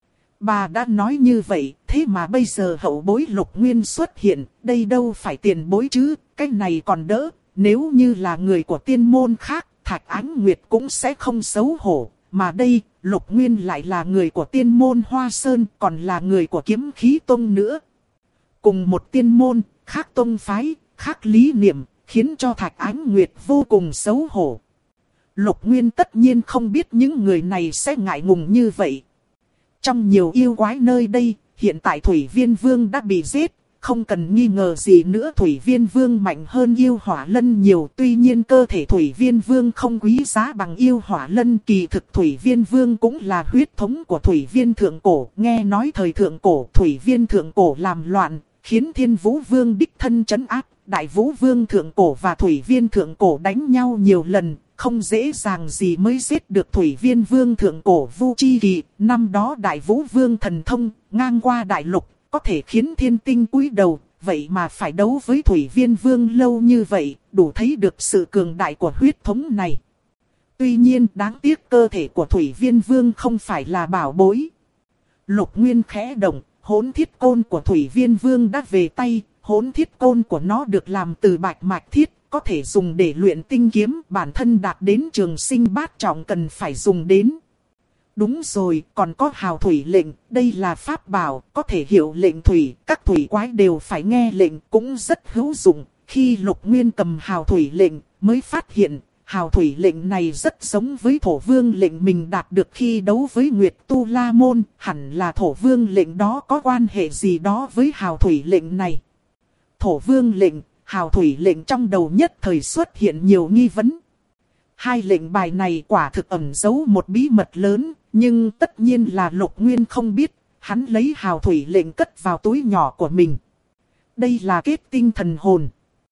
Bà đã nói như vậy, thế mà bây giờ hậu bối Lục Nguyên xuất hiện, đây đâu phải tiền bối chứ, cái này còn đỡ. Nếu như là người của tiên môn khác, Thạch Ánh Nguyệt cũng sẽ không xấu hổ. Mà đây, Lục Nguyên lại là người của tiên môn Hoa Sơn, còn là người của Kiếm Khí Tông nữa. Cùng một tiên môn, khác tông phái, khác lý niệm, khiến cho Thạch Ánh Nguyệt vô cùng xấu hổ. Lục Nguyên tất nhiên không biết những người này sẽ ngại ngùng như vậy. Trong nhiều yêu quái nơi đây, hiện tại Thủy Viên Vương đã bị giết. Không cần nghi ngờ gì nữa, Thủy Viên Vương mạnh hơn yêu hỏa lân nhiều. Tuy nhiên cơ thể Thủy Viên Vương không quý giá bằng yêu hỏa lân. Kỳ thực Thủy Viên Vương cũng là huyết thống của Thủy Viên Thượng Cổ. Nghe nói thời Thượng Cổ, Thủy Viên Thượng Cổ làm loạn, khiến Thiên Vũ Vương đích thân trấn áp. Đại Vũ Vương Thượng Cổ và Thủy Viên Thượng Cổ đánh nhau nhiều lần. Không dễ dàng gì mới giết được Thủy Viên Vương Thượng Cổ Vu Chi Kỳ. Năm đó Đại Vũ Vương thần thông, ngang qua đại lục, có thể khiến thiên tinh cúi đầu. Vậy mà phải đấu với Thủy Viên Vương lâu như vậy, đủ thấy được sự cường đại của huyết thống này. Tuy nhiên đáng tiếc cơ thể của Thủy Viên Vương không phải là bảo bối. Lục Nguyên khẽ động, hỗn thiết côn của Thủy Viên Vương đã về tay. Hỗn thiết côn của nó được làm từ bạch mạch thiết, có thể dùng để luyện tinh kiếm, bản thân đạt đến trường sinh bát trọng cần phải dùng đến. Đúng rồi, còn có hào thủy lệnh, đây là pháp bảo, có thể hiệu lệnh thủy, các thủy quái đều phải nghe lệnh, cũng rất hữu dụng. Khi Lục Nguyên cầm hào thủy lệnh, mới phát hiện, hào thủy lệnh này rất giống với thổ vương lệnh mình đạt được khi đấu với Nguyệt Tu La Môn, hẳn là thổ vương lệnh đó có quan hệ gì đó với hào thủy lệnh này. Thổ vương lệnh, hào thủy lệnh, trong đầu nhất thời xuất hiện nhiều nghi vấn. Hai lệnh bài này quả thực ẩn giấu một bí mật lớn, nhưng tất nhiên là Lục Nguyên không biết. Hắn lấy hào thủy lệnh cất vào túi nhỏ của mình. Đây là kết tinh thần hồn.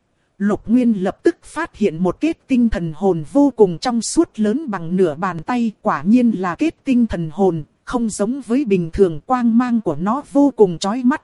Lục Nguyên lập tức phát hiện một kết tinh thần hồn vô cùng trong suốt lớn bằng nửa bàn tay. Quả nhiên là kết tinh thần hồn, không giống với bình thường, quang mang của nó vô cùng chói mắt.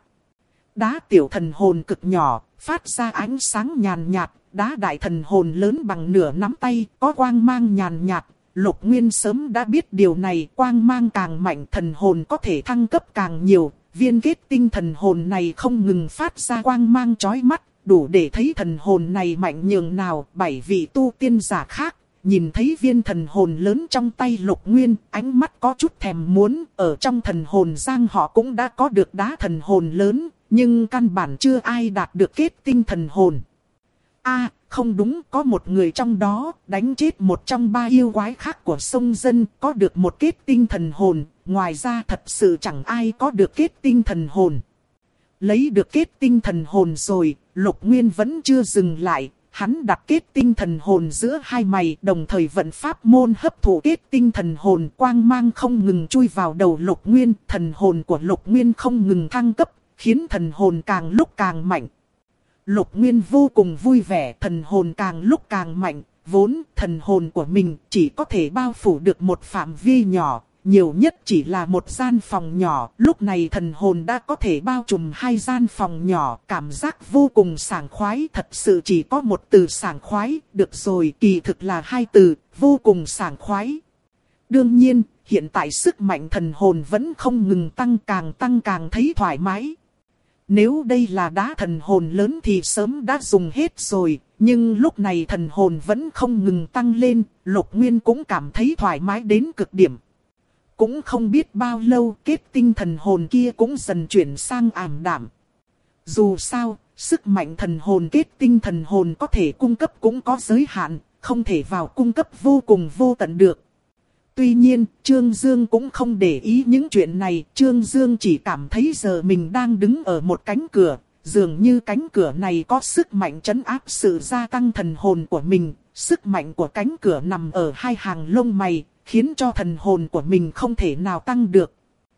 Đá tiểu thần hồn cực nhỏ, phát ra ánh sáng nhàn nhạt. Đá đại thần hồn lớn bằng nửa nắm tay, có quang mang nhàn nhạt. Lục Nguyên sớm đã biết điều này, quang mang càng mạnh thần hồn có thể thăng cấp càng nhiều. Viên kết tinh thần hồn này không ngừng phát ra quang mang chói mắt, đủ để thấy thần hồn này mạnh nhường nào. 7 vị tu tiên giả khác, nhìn thấy viên thần hồn lớn trong tay Lục Nguyên, ánh mắt có chút thèm muốn. Ở trong thần hồn giang họ cũng đã có được đá thần hồn lớn, nhưng căn bản chưa ai đạt được kết tinh thần hồn. Không đúng, có một người trong đó đánh chết một trong 3 yêu quái khác của sông dân, có được một kết tinh thần hồn. Ngoài ra thật sự chẳng ai có được kết tinh thần hồn. Lấy được kết tinh thần hồn rồi, Lục Nguyên vẫn chưa dừng lại. Hắn đặt kết tinh thần hồn giữa hai mày, đồng thời vận pháp môn hấp thụ kết tinh thần hồn. Quang mang không ngừng chui vào đầu Lục Nguyên, thần hồn của Lục Nguyên không ngừng thăng cấp, khiến thần hồn càng lúc càng mạnh. Lục Nguyên vô cùng vui vẻ, thần hồn càng lúc càng mạnh. Vốn thần hồn của mình chỉ có thể bao phủ được một phạm vi nhỏ, nhiều nhất chỉ là một gian phòng nhỏ. Lúc này thần hồn đã có thể bao trùm 2 gian phòng nhỏ, cảm giác vô cùng sảng khoái. Thật sự chỉ có một từ sảng khoái, được rồi, kỳ thực là 2 từ, vô cùng sảng khoái. Đương nhiên, hiện tại sức mạnh thần hồn vẫn không ngừng tăng càng thấy thoải mái. Nếu đây là đá thần hồn lớn thì sớm đã dùng hết rồi, nhưng lúc này thần hồn vẫn không ngừng tăng lên, Lục Nguyên cũng cảm thấy thoải mái đến cực điểm. Cũng không biết bao lâu kết tinh thần hồn kia cũng dần chuyển sang ảm đạm. Dù sao, sức mạnh thần hồn kết tinh thần hồn có thể cung cấp cũng có giới hạn, không thể vào cung cấp vô cùng vô tận được. Tuy nhiên, Trương Dương cũng không để ý những chuyện này. Trương Dương chỉ cảm thấy giờ mình đang đứng ở một cánh cửa. Dường như cánh cửa này có sức mạnh trấn áp sự gia tăng thần hồn của mình. Sức mạnh của cánh cửa nằm ở 2 hàng lông mày, khiến cho thần hồn của mình không thể nào tăng được.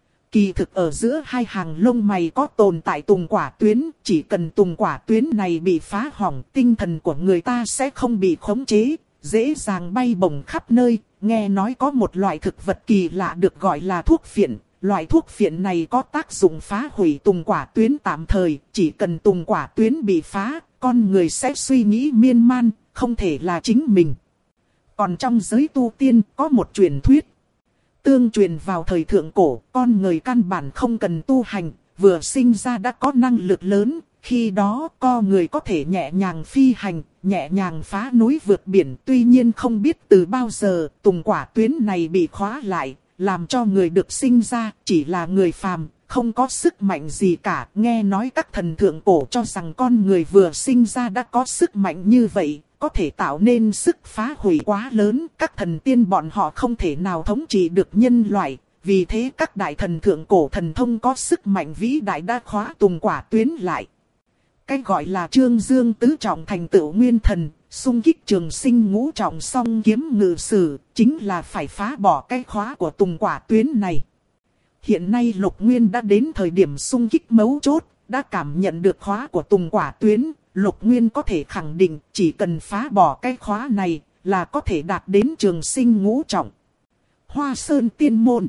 Kỳ thực ở giữa 2 hàng lông mày có tồn tại tùng quả tuyến. Chỉ cần tùng quả tuyến này bị phá hỏng, tinh thần của người ta sẽ không bị khống chế, dễ dàng bay bổng khắp nơi. Nghe nói có một loại thực vật kỳ lạ được gọi là thuốc phiện. Loại thuốc phiện này có tác dụng phá hủy tùng quả tuyến tạm thời. Chỉ cần tùng quả tuyến bị phá, con người sẽ suy nghĩ miên man, không thể là chính mình. Còn trong giới tu tiên có một truyền thuyết. Tương truyền vào thời thượng cổ, con người căn bản không cần tu hành, vừa sinh ra đã có năng lực lớn. Khi đó con người có thể nhẹ nhàng phi hành, nhẹ nhàng phá núi vượt biển. Tuy nhiên không biết từ bao giờ tùng quả tuyến này bị khóa lại, làm cho người được sinh ra chỉ là người phàm, không có sức mạnh gì cả. Nghe nói các thần thượng cổ cho rằng con người vừa sinh ra đã có sức mạnh như vậy, có thể tạo nên sức phá hủy quá lớn. Các thần tiên bọn họ không thể nào thống trị được nhân loại. Vì thế các đại thần thượng cổ thần thông có sức mạnh vĩ đại đã khóa tùng quả tuyến lại. Cái gọi là Trương Dương tứ trọng thành tựu nguyên thần, xung kích trường sinh ngũ trọng song kiếm ngự sử, chính là phải phá bỏ cái khóa của tùng quả tuyến này. Hiện nay Lục Nguyên đã đến thời điểm xung kích mấu chốt, đã cảm nhận được khóa của tùng quả tuyến. Lục Nguyên có thể khẳng định chỉ cần phá bỏ cái khóa này là có thể đạt đến trường sinh ngũ trọng. Hoa Sơn Tiên Môn.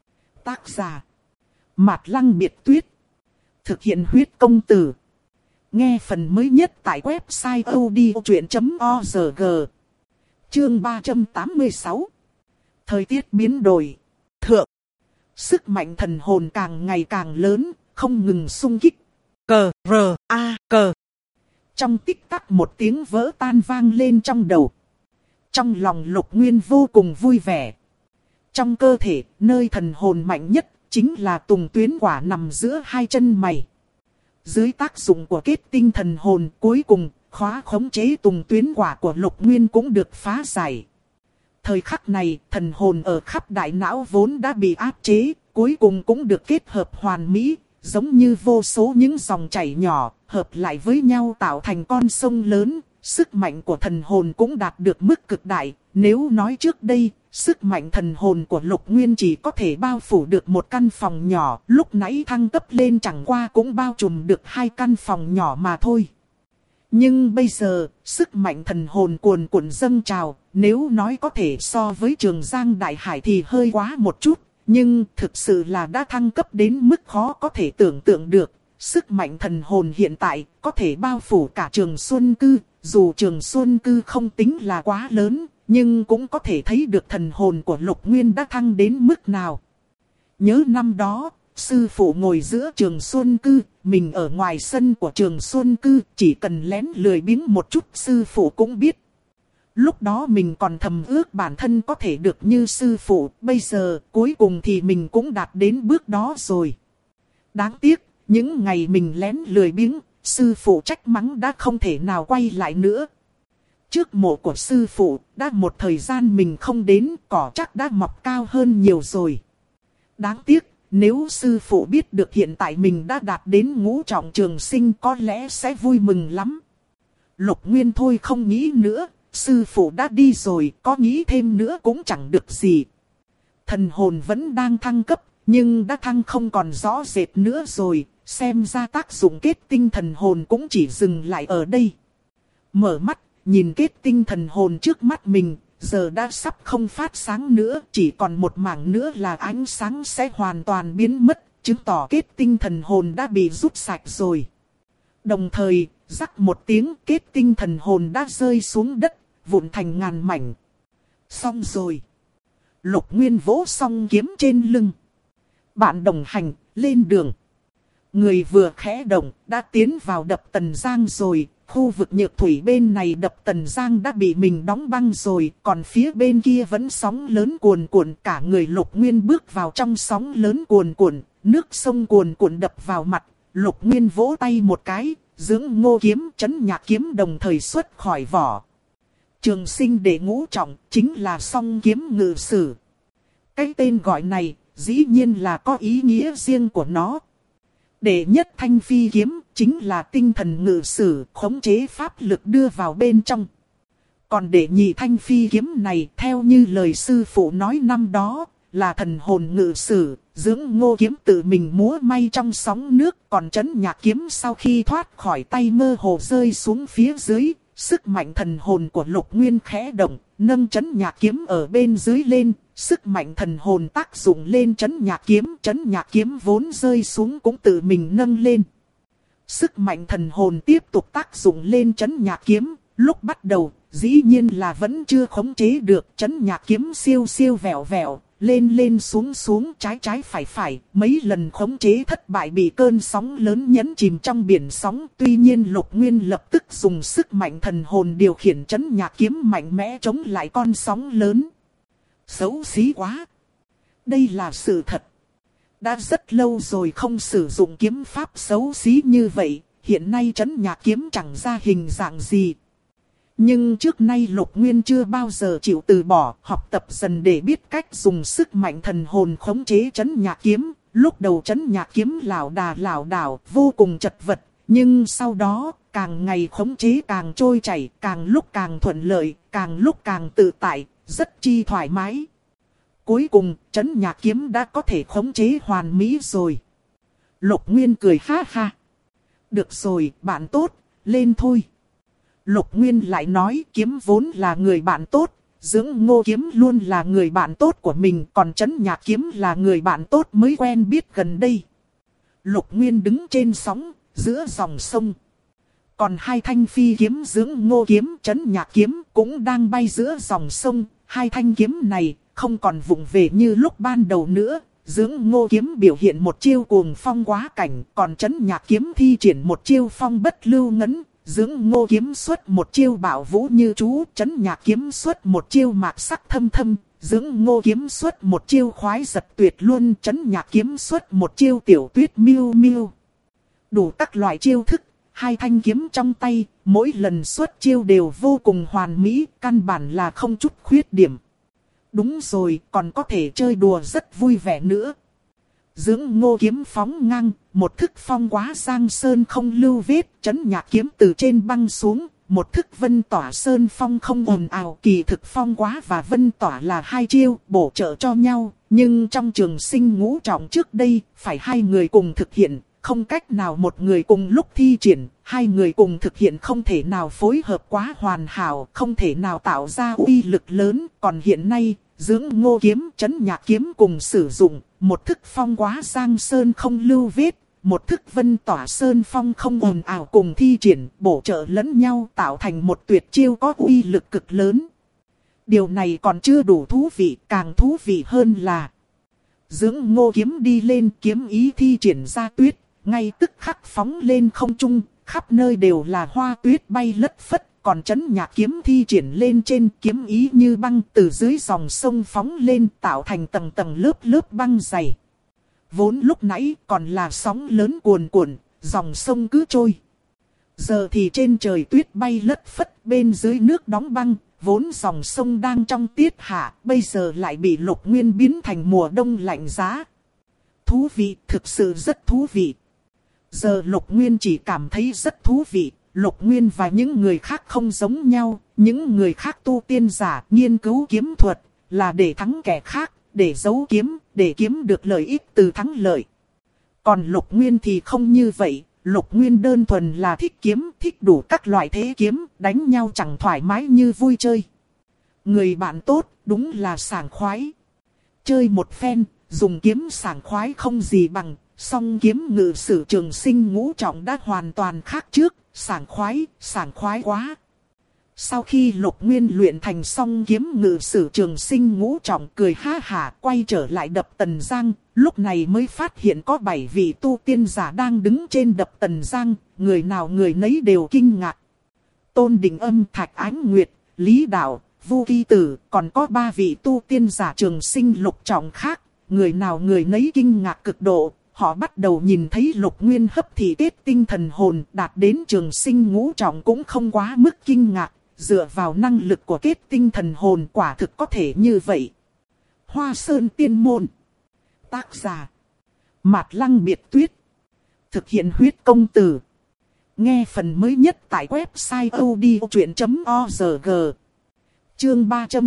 Tác giả Mạt Lăng Biệt Tuyết. Thực hiện huyết công từ. Nghe phần mới nhất tại website odchuyện.org. Chương 386. Thời tiết biến đổi. Thượng. Sức mạnh thần hồn càng ngày càng lớn, không ngừng xung kích. Cờ, rờ, a, cờ. Trong tích tắc một tiếng vỡ tan vang lên trong đầu. Trong lòng Lục Nguyên vô cùng vui vẻ. Trong cơ thể, nơi thần hồn mạnh nhất, chính là tùng tuyến quả nằm giữa hai chân mày. Dưới tác dụng của kết tinh thần hồn, cuối cùng, khóa khống chế tùng tuyến quả của Lục Nguyên cũng được phá giải. Thời khắc này, thần hồn ở khắp đại não vốn đã bị áp chế, cuối cùng cũng được kết hợp hoàn mỹ, giống như vô số những dòng chảy nhỏ, hợp lại với nhau tạo thành con sông lớn. Sức mạnh của thần hồn cũng đạt được mức cực đại. Nếu nói trước đây, sức mạnh thần hồn của Lục Nguyên chỉ có thể bao phủ được một căn phòng nhỏ, lúc nãy thăng cấp lên chẳng qua cũng bao trùm được hai căn phòng nhỏ mà thôi. Nhưng bây giờ, sức mạnh thần hồn cuồn cuộn dâng trào, nếu nói có thể so với Trường Giang Đại Hải thì hơi quá một chút, nhưng thực sự là đã thăng cấp đến mức khó có thể tưởng tượng được. Sức mạnh thần hồn hiện tại có thể bao phủ cả Trường Xuân Cư, dù Trường Xuân Cư không tính là quá lớn, nhưng cũng có thể thấy được thần hồn của Lục Nguyên đã thăng đến mức nào. Nhớ năm đó, sư phụ ngồi giữa Trường Xuân Cư, mình ở ngoài sân của Trường Xuân Cư, chỉ cần lén lười biếng một chút sư phụ cũng biết. Lúc đó mình còn thầm ước bản thân có thể được như sư phụ, bây giờ cuối cùng thì mình cũng đạt đến bước đó rồi. Đáng tiếc, những ngày mình lén lười biếng, sư phụ trách mắng đã không thể nào quay lại nữa. Trước mộ của sư phụ, đã một thời gian mình không đến, cỏ chắc đã mọc cao hơn nhiều rồi. Đáng tiếc, nếu sư phụ biết được hiện tại mình đã đạt đến ngũ trọng trường sinh có lẽ sẽ vui mừng lắm. Lục Nguyên thôi không nghĩ nữa, sư phụ đã đi rồi, có nghĩ thêm nữa cũng chẳng được gì. Thần hồn vẫn đang thăng cấp, nhưng đã thăng không còn rõ rệt nữa rồi, xem ra tác dụng kết tinh thần hồn cũng chỉ dừng lại ở đây. Mở mắt, nhìn kết tinh thần hồn trước mắt mình, giờ đã sắp không phát sáng nữa, chỉ còn một mảng nữa là ánh sáng sẽ hoàn toàn biến mất, chứng tỏ kết tinh thần hồn đã bị rút sạch rồi. Đồng thời, rắc một tiếng, kết tinh thần hồn đã rơi xuống đất, vụn thành ngàn mảnh. Xong rồi. Lục Nguyên vỗ xong kiếm trên lưng. Bạn đồng hành, lên đường. Người vừa khẽ động, đã tiến vào đập Tần Giang rồi. Khu vực nhược thủy bên này đập Tần Giang đã bị mình đóng băng rồi. Còn phía bên kia vẫn sóng lớn cuồn cuộn. Cả người Lục Nguyên bước vào trong sóng lớn cuồn cuộn. Nước sông cuồn cuộn đập vào mặt. Lục Nguyên vỗ tay một cái. Dưỡng ngô kiếm, trấn nhạc kiếm đồng thời xuất khỏi vỏ. Trường sinh đệ ngũ trọng chính là song kiếm ngự sử. Cái tên gọi này dĩ nhiên là có ý nghĩa riêng của nó. Đệ nhất thanh phi kiếm chính là tinh thần ngự sử, khống chế pháp lực đưa vào bên trong. Còn đệ nhị thanh phi kiếm này theo như lời sư phụ nói năm đó là thần hồn ngự sử, dưỡng ngô kiếm tự mình múa may trong sóng nước. Còn trấn nhạc kiếm sau khi thoát khỏi tay mơ hồ rơi xuống phía dưới. Sức mạnh thần hồn của Lục Nguyên khẽ động, nâng trấn nhạc kiếm ở bên dưới lên. Sức mạnh thần hồn tác dụng lên trấn nhạc kiếm vốn rơi xuống cũng tự mình nâng lên. Sức mạnh thần hồn tiếp tục tác dụng lên trấn nhạc kiếm. Lúc bắt đầu, dĩ nhiên là vẫn chưa khống chế được. Trấn Nhạc Kiếm siêu siêu vẹo vẹo, lên lên xuống xuống, trái trái phải phải, mấy lần khống chế thất bại bị cơn sóng lớn nhấn chìm trong biển sóng. Tuy nhiên Lục Nguyên lập tức dùng sức mạnh thần hồn điều khiển Trấn Nhạc Kiếm mạnh mẽ chống lại con sóng lớn. Xấu xí quá! Đây là sự thật. Đã rất lâu rồi không sử dụng kiếm pháp xấu xí như vậy, hiện nay Trấn Nhạc Kiếm chẳng ra hình dạng gì. Nhưng trước nay Lục Nguyên chưa bao giờ chịu từ bỏ, học tập dần để biết cách dùng sức mạnh thần hồn khống chế Trấn Nhạc Kiếm. Lúc đầu Trấn Nhạc Kiếm lảo đảo, vô cùng chật vật, nhưng sau đó, càng ngày khống chế càng trôi chảy, càng lúc càng thuận lợi, càng lúc càng tự tại, rất chi thoải mái. Cuối cùng, Trấn Nhạc Kiếm đã có thể khống chế hoàn mỹ rồi. Lục Nguyên cười ha ha. Được rồi, bạn tốt, lên thôi. Lục Nguyên lại nói, kiếm vốn là người bạn tốt, Dưỡng Ngô Kiếm luôn là người bạn tốt của mình, còn Trấn Nhạc Kiếm là người bạn tốt mới quen biết gần đây. Lục Nguyên đứng trên sóng, giữa dòng sông. Còn hai thanh phi kiếm Dưỡng Ngô Kiếm, Trấn Nhạc Kiếm cũng đang bay giữa dòng sông. Hai thanh kiếm này không còn vụng về như lúc ban đầu nữa. Dưỡng Ngô Kiếm biểu hiện một chiêu cuồng phong quá cảnh, còn Trấn Nhạc Kiếm thi triển một chiêu phong bất lưu ngấn. Dưỡng Ngô Kiếm xuất một chiêu bảo vũ như chú, Trấn Nhạc Kiếm xuất một chiêu mạc sắc thâm thâm, Dưỡng Ngô Kiếm xuất một chiêu khoái giật tuyệt luôn, Trấn Nhạc Kiếm xuất một chiêu tiểu tuyết miêu miêu. Đủ các loại chiêu thức, hai thanh kiếm trong tay, mỗi lần xuất chiêu đều vô cùng hoàn mỹ, căn bản là không chút khuyết điểm. Đúng rồi, còn có thể chơi đùa rất vui vẻ nữa. Dưỡng Ngô Kiếm phóng ngang, một thức phong quá giang sơn không lưu vết, Trấn Nhạc Kiếm từ trên băng xuống, một thức vân tỏa sơn phong không ồn ào. Kỳ thực phong quá và vân tỏa là hai chiêu bổ trợ cho nhau, nhưng trong Trường Sinh ngũ trọng trước đây, phải hai người cùng thực hiện, không cách nào một người cùng lúc thi triển, hai người cùng thực hiện không thể nào phối hợp quá hoàn hảo, không thể nào tạo ra uy lực lớn, còn hiện nay, Dưỡng Ngô Kiếm, Trấn Nhạc Kiếm cùng sử dụng, một thức phong quá giang sơn không lưu vết, một thức vân tỏa sơn phong không ồn ào cùng thi triển, bổ trợ lẫn nhau tạo thành một tuyệt chiêu có uy lực cực lớn. Điều này còn chưa đủ thú vị, càng thú vị hơn là Dưỡng Ngô Kiếm đi lên, kiếm ý thi triển ra tuyết, ngay tức khắc phóng lên không trung, khắp nơi đều là hoa tuyết bay lất phất. Còn Trấn Nhạc Kiếm thi triển lên trên, kiếm ý như băng từ dưới dòng sông phóng lên, tạo thành tầng tầng lớp lớp băng dày. Vốn lúc nãy còn là sóng lớn cuồn cuộn, dòng sông cứ trôi. Giờ thì trên trời tuyết bay lất phất, bên dưới nước đóng băng, vốn dòng sông đang trong tiết hạ, bây giờ lại bị Lục Nguyên biến thành mùa đông lạnh giá. Thú vị, thực sự rất thú vị. Giờ Lục Nguyên chỉ cảm thấy rất thú vị. Lục Nguyên và những người khác không giống nhau, những người khác tu tiên giả nghiên cứu kiếm thuật là để thắng kẻ khác, để giấu kiếm, để kiếm được lợi ích từ thắng lợi. Còn Lục Nguyên thì không như vậy, Lục Nguyên đơn thuần là thích kiếm, thích đủ các loại thế kiếm, đánh nhau chẳng thoải mái như vui chơi. Người bạn tốt, đúng là sảng khoái. Chơi một phen, dùng kiếm sảng khoái không gì bằng, song kiếm ngự sử Trường Sinh ngũ trọng đã hoàn toàn khác trước. Sảng khoái quá. Sau khi Lục Nguyên luyện thành xong kiếm ngự sử Trường Sinh ngũ trọng, cười ha hả quay trở lại Đập Tần Giang, lúc này mới phát hiện có 7 vị tu tiên giả đang đứng trên Đập Tần Giang, người nào người nấy đều kinh ngạc. Tôn Đình Âm, Thạch Ánh Nguyệt, Lý Đạo, Vu Kỳ Tử, còn có 3 vị tu tiên giả Trường Sinh lục trọng khác, người nào người nấy kinh ngạc cực độ. Họ bắt đầu nhìn thấy Lục Nguyên hấp thị kết tinh thần hồn đạt đến Trường Sinh ngũ trọng cũng không quá mức kinh ngạc, dựa vào năng lực của kết tinh thần hồn quả thực có thể như vậy. Hoa Sơn Tiên Môn. Tác giả Mạt Lăng Biệt Tuyết. Thực hiện huyết công từ. Nghe phần mới nhất tại website odchuyện.org. Chương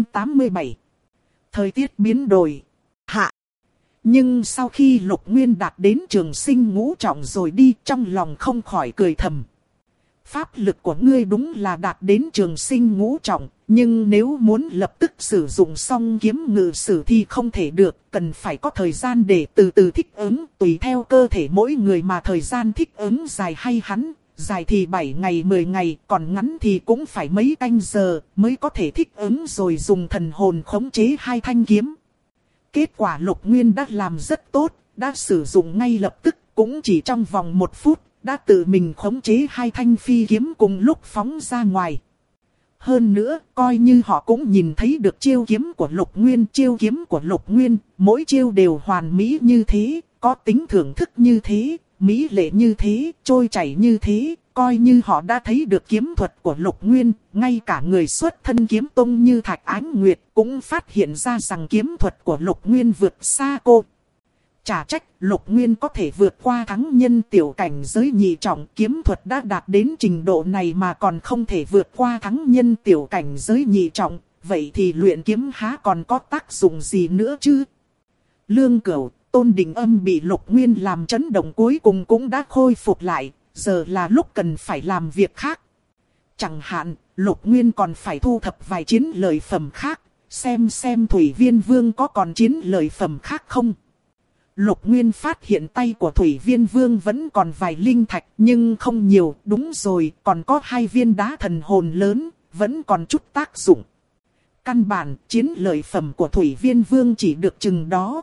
387. Thời tiết biến đổi. Hạ. Nhưng sau khi Lục Nguyên đạt đến Trường Sinh ngũ trọng rồi đi, trong lòng không khỏi cười thầm. Pháp lực của ngươi đúng là đạt đến Trường Sinh ngũ trọng, nhưng nếu muốn lập tức sử dụng xong kiếm ngự sử thì không thể được, cần phải có thời gian để từ từ thích ứng, tùy theo cơ thể mỗi người mà thời gian thích ứng dài hay dài thì 7 ngày 10 ngày, còn ngắn thì cũng phải mấy canh giờ mới có thể thích ứng rồi dùng thần hồn khống chế hai thanh kiếm. Kết quả Lục Nguyên đã làm rất tốt, đã sử dụng ngay lập tức, cũng chỉ trong vòng 1 phút, đã tự mình khống chế hai thanh phi kiếm cùng lúc phóng ra ngoài. Hơn nữa, coi như họ cũng nhìn thấy được chiêu kiếm của Lục Nguyên, chiêu kiếm của Lục Nguyên, mỗi chiêu đều hoàn mỹ như thế, có tính thưởng thức như thế, mỹ lệ như thế, trôi chảy như thế, coi như họ đã thấy được kiếm thuật của Lục Nguyên, ngay cả người xuất thân kiếm tông như Thạch Ánh Nguyệt cũng phát hiện ra rằng kiếm thuật của Lục Nguyên vượt xa cô. Chả trách Lục Nguyên có thể vượt qua thắng nhân tiểu cảnh giới nhị trọng, kiếm thuật đã đạt đến trình độ này mà còn không thể vượt qua thắng nhân tiểu cảnh giới nhị trọng, vậy thì luyện kiếm há còn có tác dụng gì nữa chứ? Lương Cửu, Tôn Đình Âm bị Lục Nguyên làm chấn động cuối cùng cũng đã khôi phục lại, giờ là lúc cần phải làm việc khác. Chẳng hạn, Lục Nguyên còn phải thu thập vài chiến lợi phẩm khác, xem Thủy Viên Vương có còn chiến lợi phẩm khác không. Lục Nguyên phát hiện tay của Thủy Viên Vương vẫn còn vài linh thạch nhưng không nhiều, đúng rồi, còn có 2 viên đá thần hồn lớn, vẫn còn chút tác dụng. Căn bản, chiến lợi phẩm của Thủy Viên Vương chỉ được chừng đó.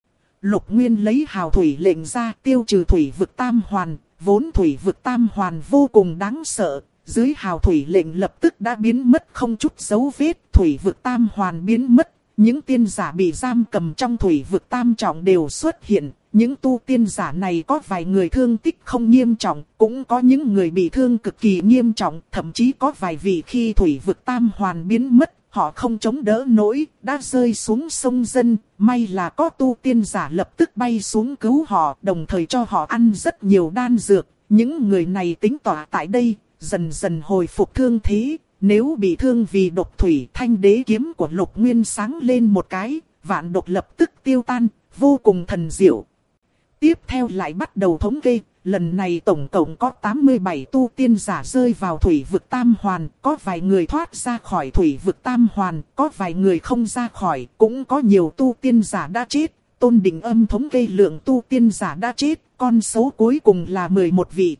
Lục Nguyên lấy hào thủy lệnh ra tiêu trừ thủy vực tam hoàn, vốn thủy vực tam hoàn vô cùng đáng sợ, dưới hào thủy lệnh lập tức đã biến mất không chút dấu vết, thủy vực tam hoàn biến mất. Những tiên giả bị giam cầm trong thủy vực tam trọng đều xuất hiện, những tu tiên giả này có vài người thương tích không nghiêm trọng, cũng có những người bị thương cực kỳ nghiêm trọng, thậm chí có vài vị khi thủy vực tam hoàn biến mất, họ không chống đỡ nổi, đã rơi xuống sông dân, may là có tu tiên giả lập tức bay xuống cứu họ, đồng thời cho họ ăn rất nhiều đan dược, những người này tính tỏa tại đây, dần dần hồi phục thương thế. Nếu bị thương vì độc thủy, thanh đế kiếm của Lục Nguyên sáng lên một cái, vạn độc lập tức tiêu tan, vô cùng thần diệu. Tiếp theo lại bắt đầu thống kê, lần này tổng cộng có 87 tu tiên giả rơi vào thủy vực tam hoàn, có vài người thoát ra khỏi thủy vực tam hoàn, có vài người không ra khỏi, cũng có nhiều tu tiên giả đã chết. Tôn Đình Âm thống kê lượng tu tiên giả đã chết, con số cuối cùng là 11 vị.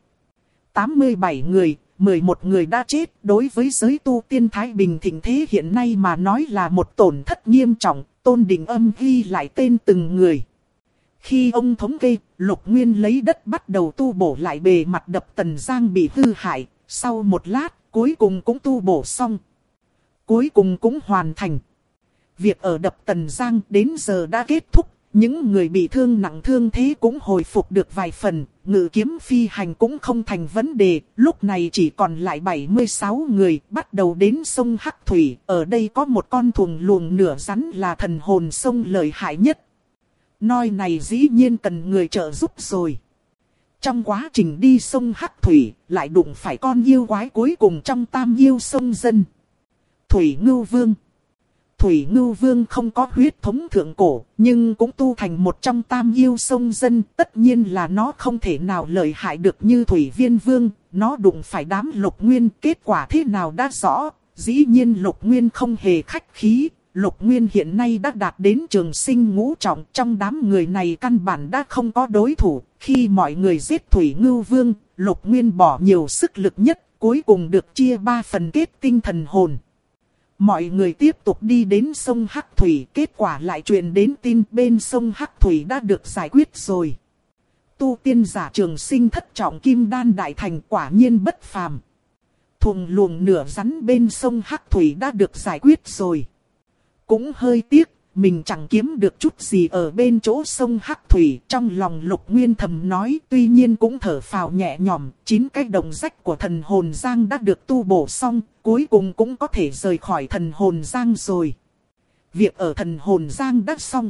87 người. 11 người đã chết, đối với giới tu tiên Thái Bình thịnh thế hiện nay mà nói là một tổn thất nghiêm trọng, Tôn Đình Âm ghi lại tên từng người. Khi ông thống kê, Lục Nguyên lấy đất bắt đầu tu bổ lại bề mặt đập Tần Giang bị hư hại, sau một lát, cuối cùng cũng tu bổ xong. Cuối cùng cũng hoàn thành. Việc ở đập Tần Giang đến giờ đã kết thúc. Những người bị thương nặng thương thế cũng hồi phục được vài phần, ngự kiếm phi hành cũng không thành vấn đề, lúc này chỉ còn lại 76 người, bắt đầu đến sông Hắc Thủy, ở đây có một con thuồng luồng nửa rắn là thần hồn sông lợi hại nhất. Nơi này dĩ nhiên cần người trợ giúp rồi. Trong quá trình đi sông Hắc Thủy, lại đụng phải con yêu quái cuối cùng trong tam yêu sông dân. Thủy Ngưu Vương. Thủy Ngưu Vương không có huyết thống thượng cổ, nhưng cũng tu thành một trong tam yêu sông dân, tất nhiên là nó không thể nào lợi hại được như Thủy Viên Vương, nó đụng phải đám Lục Nguyên, kết quả thế nào đã rõ, dĩ nhiên Lục Nguyên không hề khách khí, Lục Nguyên hiện nay đã đạt đến trường sinh ngũ trọng, trong đám người này căn bản đã không có đối thủ, khi mọi người giết Thủy Ngưu Vương, Lục Nguyên bỏ nhiều sức lực nhất, cuối cùng được chia 3 phần kết tinh thần hồn. Mọi người tiếp tục đi đến sông Hắc Thủy, kết quả lại truyền đến tin bên sông Hắc Thủy đã được giải quyết rồi. Tu tiên giả trường sinh thất trọng kim đan đại thành quả nhiên bất phàm. Thuồng luồng nửa rắn bên sông Hắc Thủy đã được giải quyết rồi. Cũng hơi tiếc, mình chẳng kiếm được chút gì ở bên chỗ sông Hắc Thủy. Trong lòng Lục Nguyên thầm nói, tuy nhiên cũng thở phào nhẹ nhõm, 9 cái đồng rách của thần hồn giang đã được tu bổ xong, cuối cùng cũng có thể rời khỏi thần hồn giang rồi. Việc ở thần hồn giang đã xong.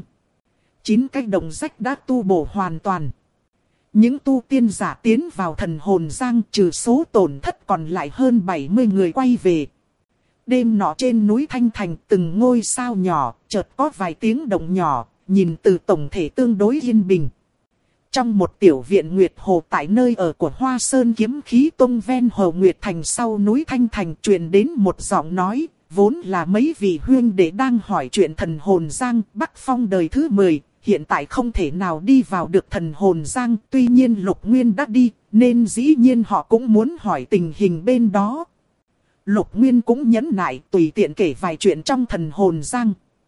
9 cái đồng rách đã tu bổ hoàn toàn. Những tu tiên giả tiến vào thần hồn giang trừ số tổn thất còn lại hơn 70 người quay về. Đêm nọ trên núi Thanh Thành từng ngôi sao nhỏ, chợt có vài tiếng động nhỏ, nhìn từ tổng thể tương đối yên bình. Trong một tiểu viện Nguyệt Hồ tại nơi ở của Hoa Sơn Kiếm Khí Tông ven Hồ Nguyệt Thành sau núi Thanh Thành truyền đến một giọng nói, vốn là mấy vị huynh đệ đang hỏi chuyện thần hồn giang Bắc Phong đời thứ 10, hiện tại không thể nào đi vào được thần hồn giang. Tuy nhiên Lục Nguyên đã đi, nên dĩ nhiên họ cũng muốn hỏi tình hình bên đó. Lục Nguyên cũng nhẫn nại tùy tiện kể vài chuyện trong thần hồn giang.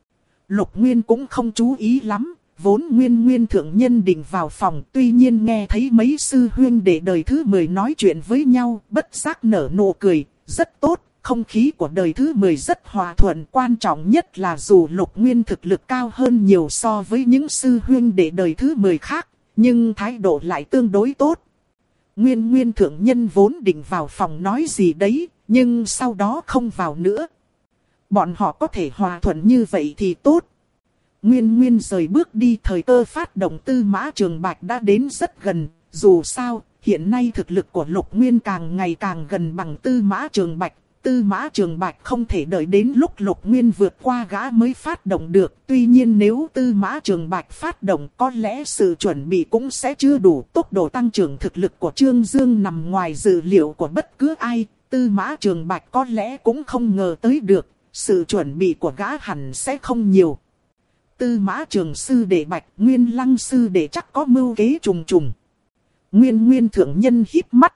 Lục Nguyên cũng không chú ý lắm, vốn Nguyên thượng nhân định vào phòng. Tuy nhiên nghe thấy mấy sư huynh đệ đời thứ 10 nói chuyện với nhau, bất giác nở nụ cười, rất tốt. Không khí của đời thứ 10 rất hòa thuận, quan trọng nhất là dù Lục Nguyên thực lực cao hơn nhiều so với những sư huynh đệ đời thứ 10 khác, nhưng thái độ lại tương đối tốt. Nguyên thượng nhân vốn định vào phòng nói gì đấy, nhưng sau đó không vào nữa. Bọn họ có thể hòa thuận như vậy thì tốt. Nguyên rời bước đi, thời cơ phát động Tư Mã Trường Bạch đã đến rất gần. Dù sao, hiện nay thực lực của Lục Nguyên càng ngày càng gần bằng Tư Mã Trường Bạch. Tư Mã Trường Bạch không thể đợi đến lúc Lục Nguyên vượt qua gã mới phát động được. Tuy nhiên nếu Tư Mã Trường Bạch phát động, có lẽ sự chuẩn bị cũng sẽ chưa đủ. Tốc độ tăng trưởng thực lực của Trương Dương nằm ngoài dự liệu của bất cứ ai. Tư Mã Trường Bạch có lẽ cũng không ngờ tới được. Sự chuẩn bị của gã hẳn sẽ không nhiều. Tư Mã Trường sư đệ Bạch, Nguyên Lăng sư đệ chắc có mưu kế trùng trùng. Nguyên thượng nhân híp mắt.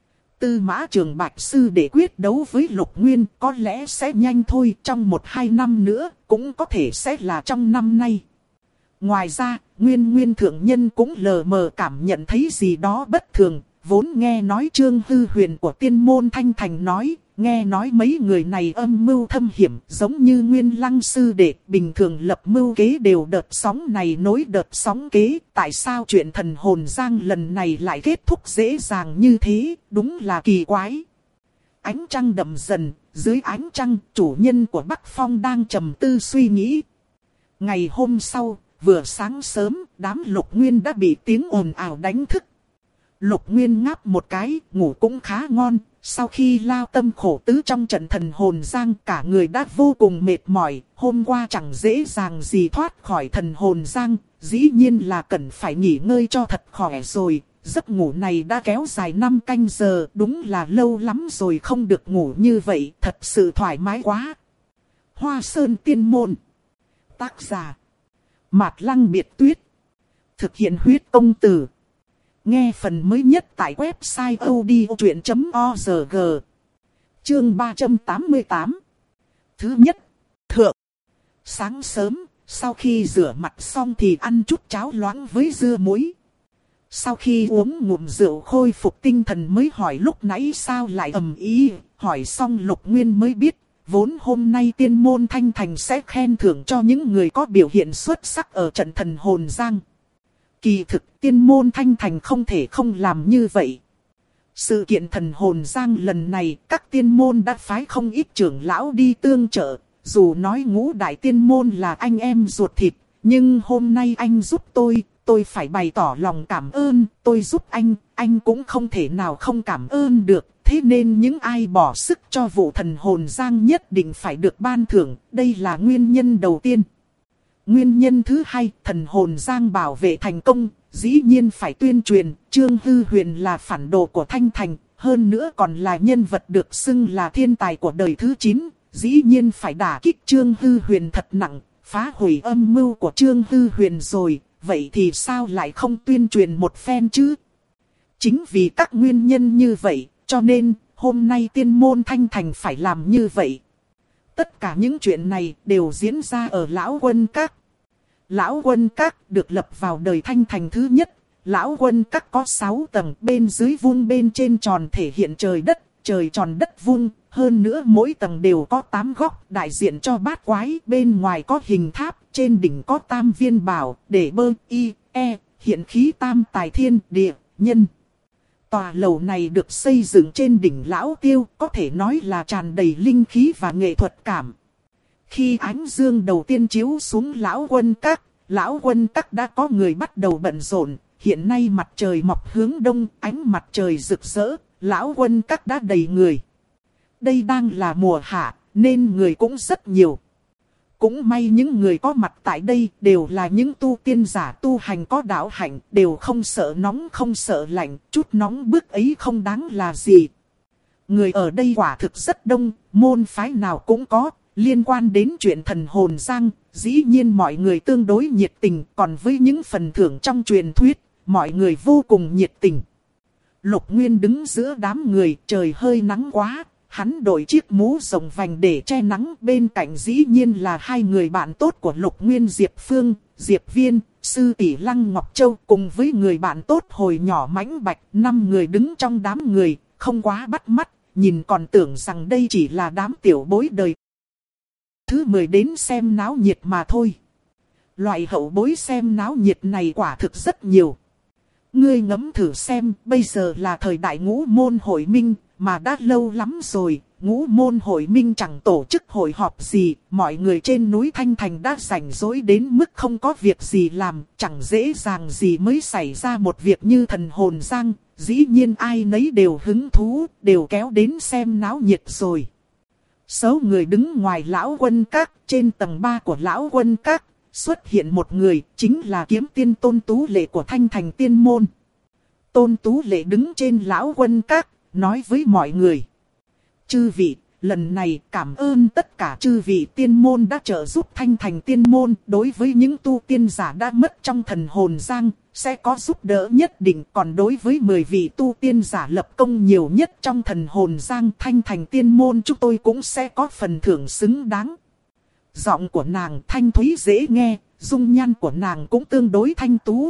Tư Mã Trường Bạch sư đệ quyết đấu với Lục Nguyên có lẽ sẽ nhanh thôi, trong 1-2 năm nữa, cũng có thể sẽ là trong năm nay. Ngoài ra, Nguyên thượng nhân cũng lờ mờ cảm nhận thấy gì đó bất thường, vốn nghe nói Trương Hư Huyền của tiên môn Thanh Thành nói, nghe nói mấy người này âm mưu thâm hiểm, giống như Nguyên Lăng sư đệ, bình thường lập mưu kế đều đợt sóng này nối đợt sóng kế. Tại sao chuyện thần hồn giang lần này lại kết thúc dễ dàng như thế, đúng là kỳ quái. Ánh trăng đậm dần, dưới ánh trăng, chủ nhân của Bắc Phong đang trầm tư suy nghĩ. Ngày hôm sau, vừa sáng sớm, đám Lục Nguyên đã bị tiếng ồn ào đánh thức. Lục Nguyên ngáp một cái, ngủ cũng khá ngon. Sau khi lao tâm khổ tứ trong trận thần hồn giang, cả người đã vô cùng mệt mỏi. Hôm qua chẳng dễ dàng gì thoát khỏi thần hồn giang, dĩ nhiên là cần phải nghỉ ngơi cho thật khỏe rồi. Giấc ngủ này đã kéo dài 5 canh giờ, đúng là lâu lắm rồi không được ngủ như vậy, thật sự thoải mái quá. Hoa Sơn Tiên Môn. Tác giả Mạt Lăng Biệt Tuyết. Thực hiện huyết công từ. Nghe phần mới nhất tại website odchuyện.org. Chương 388. Thứ nhất, thượng. Sáng sớm, sau khi rửa mặt xong thì ăn chút cháo loãng với dưa muối. Sau khi uống ngụm rượu khôi phục tinh thần mới hỏi lúc nãy sao lại ầm ĩ. Hỏi xong Lục Nguyên mới biết, vốn hôm nay tiên môn Thanh Thành sẽ khen thưởng cho những người có biểu hiện xuất sắc ở trận thần hồn giang. Kỳ thực tiên môn Thanh Thành không thể không làm như vậy. Sự kiện thần hồn giang lần này, các tiên môn đã phái không ít trưởng lão đi tương trợ. Dù nói ngũ đại tiên môn là anh em ruột thịt, nhưng hôm nay anh giúp tôi phải bày tỏ lòng cảm ơn. Tôi giúp anh cũng không thể nào không cảm ơn được. Thế nên những ai bỏ sức cho vụ thần hồn giang nhất định phải được ban thưởng. Đây là nguyên nhân đầu tiên. Nguyên nhân thứ hai, thần hồn giang bảo vệ thành công, dĩ nhiên phải tuyên truyền. Trương Hư Huyền là phản đồ của Thanh Thành, hơn nữa còn là nhân vật được xưng là thiên tài của đời thứ 9. Dĩ nhiên phải đả kích Trương Hư Huyền thật nặng, phá hủy âm mưu của Trương Hư Huyền rồi. Vậy thì sao lại không tuyên truyền một phen chứ? Chính vì các nguyên nhân như vậy, cho nên hôm nay tiên môn Thanh Thành phải làm như vậy. Tất cả những chuyện này đều diễn ra ở Lão Quân Các. Lão Quân Các được lập vào đời Thanh Thành thứ nhất. Lão Quân Các có 6 tầng, bên dưới vuông bên trên tròn thể hiện trời tròn đất vuông. Hơn nữa mỗi tầng đều có 8 góc đại diện cho bát quái. Bên ngoài có hình tháp, trên đỉnh có tam viên bảo, để bơ, y, e, hiện khí tam tài thiên, địa, nhân. Tòa lầu này được xây dựng trên đỉnh Lão Tiêu, có thể nói là tràn đầy linh khí và nghệ thuật cảm. Khi ánh dương đầu tiên chiếu xuống Lão Quân Các đã có người bắt đầu bận rộn. Hiện nay mặt trời mọc hướng đông, ánh mặt trời rực rỡ, Lão Quân Các đã đầy người. Đây đang là mùa hạ, nên người cũng rất nhiều. Cũng may những người có mặt tại đây đều là những tu tiên giả tu hành có đạo hạnh, đều không sợ nóng không sợ lạnh, chút nóng bức ấy không đáng là gì. Người ở đây quả thực rất đông, môn phái nào cũng có, Liên quan đến chuyện thần hồn giang, dĩ nhiên mọi người tương đối nhiệt tình, còn với những phần thưởng trong truyền thuyết, mọi người vô cùng nhiệt tình. Lục Nguyên đứng giữa đám người, trời hơi nắng quá, hắn đội chiếc mũ rộng vành để che nắng, bên cạnh dĩ nhiên là hai người bạn tốt của Lục Nguyên, Diệp Phương, Diệp Viên, sư tỷ Lăng Ngọc Châu cùng với người bạn tốt hồi nhỏ Mãnh Bạch, 5 người đứng trong đám người, không quá bắt mắt, nhìn còn tưởng rằng đây chỉ là đám tiểu bối đời thứ 10 đến xem náo nhiệt mà thôi. Loại hậu bối xem náo nhiệt này quả thực rất nhiều. Ngươi ngẫm thử xem, bây giờ là thời đại ngũ môn hội minh, mà đã lâu lắm rồi, ngũ môn hội minh chẳng tổ chức hội họp gì, mọi người trên núi Thanh Thành đã rảnh rỗi đến mức không có việc gì làm, chẳng dễ dàng gì mới xảy ra một việc như thần hồn giang, dĩ nhiên ai nấy đều hứng thú, đều kéo đến xem náo nhiệt rồi. Số người đứng ngoài lão quân các, trên tầng 3 của lão quân các, xuất hiện một người, chính là kiếm tiên Tôn Tú Lệ của Thanh Thành Tiên Môn. Tôn Tú Lệ đứng trên lão quân các, nói với mọi người. Chư vị, lần này cảm ơn tất cả chư vị tiên môn đã trợ giúp Thanh Thành Tiên Môn. Đối với những tu tiên giả đã mất trong thần hồn giang, sẽ có giúp đỡ nhất định. Còn đối với 10 vị tu tiên giả lập công nhiều nhất trong thần hồn giang, Thanh Thành Tiên Môn chúng tôi cũng sẽ có phần thưởng xứng đáng. Giọng của nàng thanh thúy dễ nghe, dung nhan của nàng cũng tương đối thanh tú.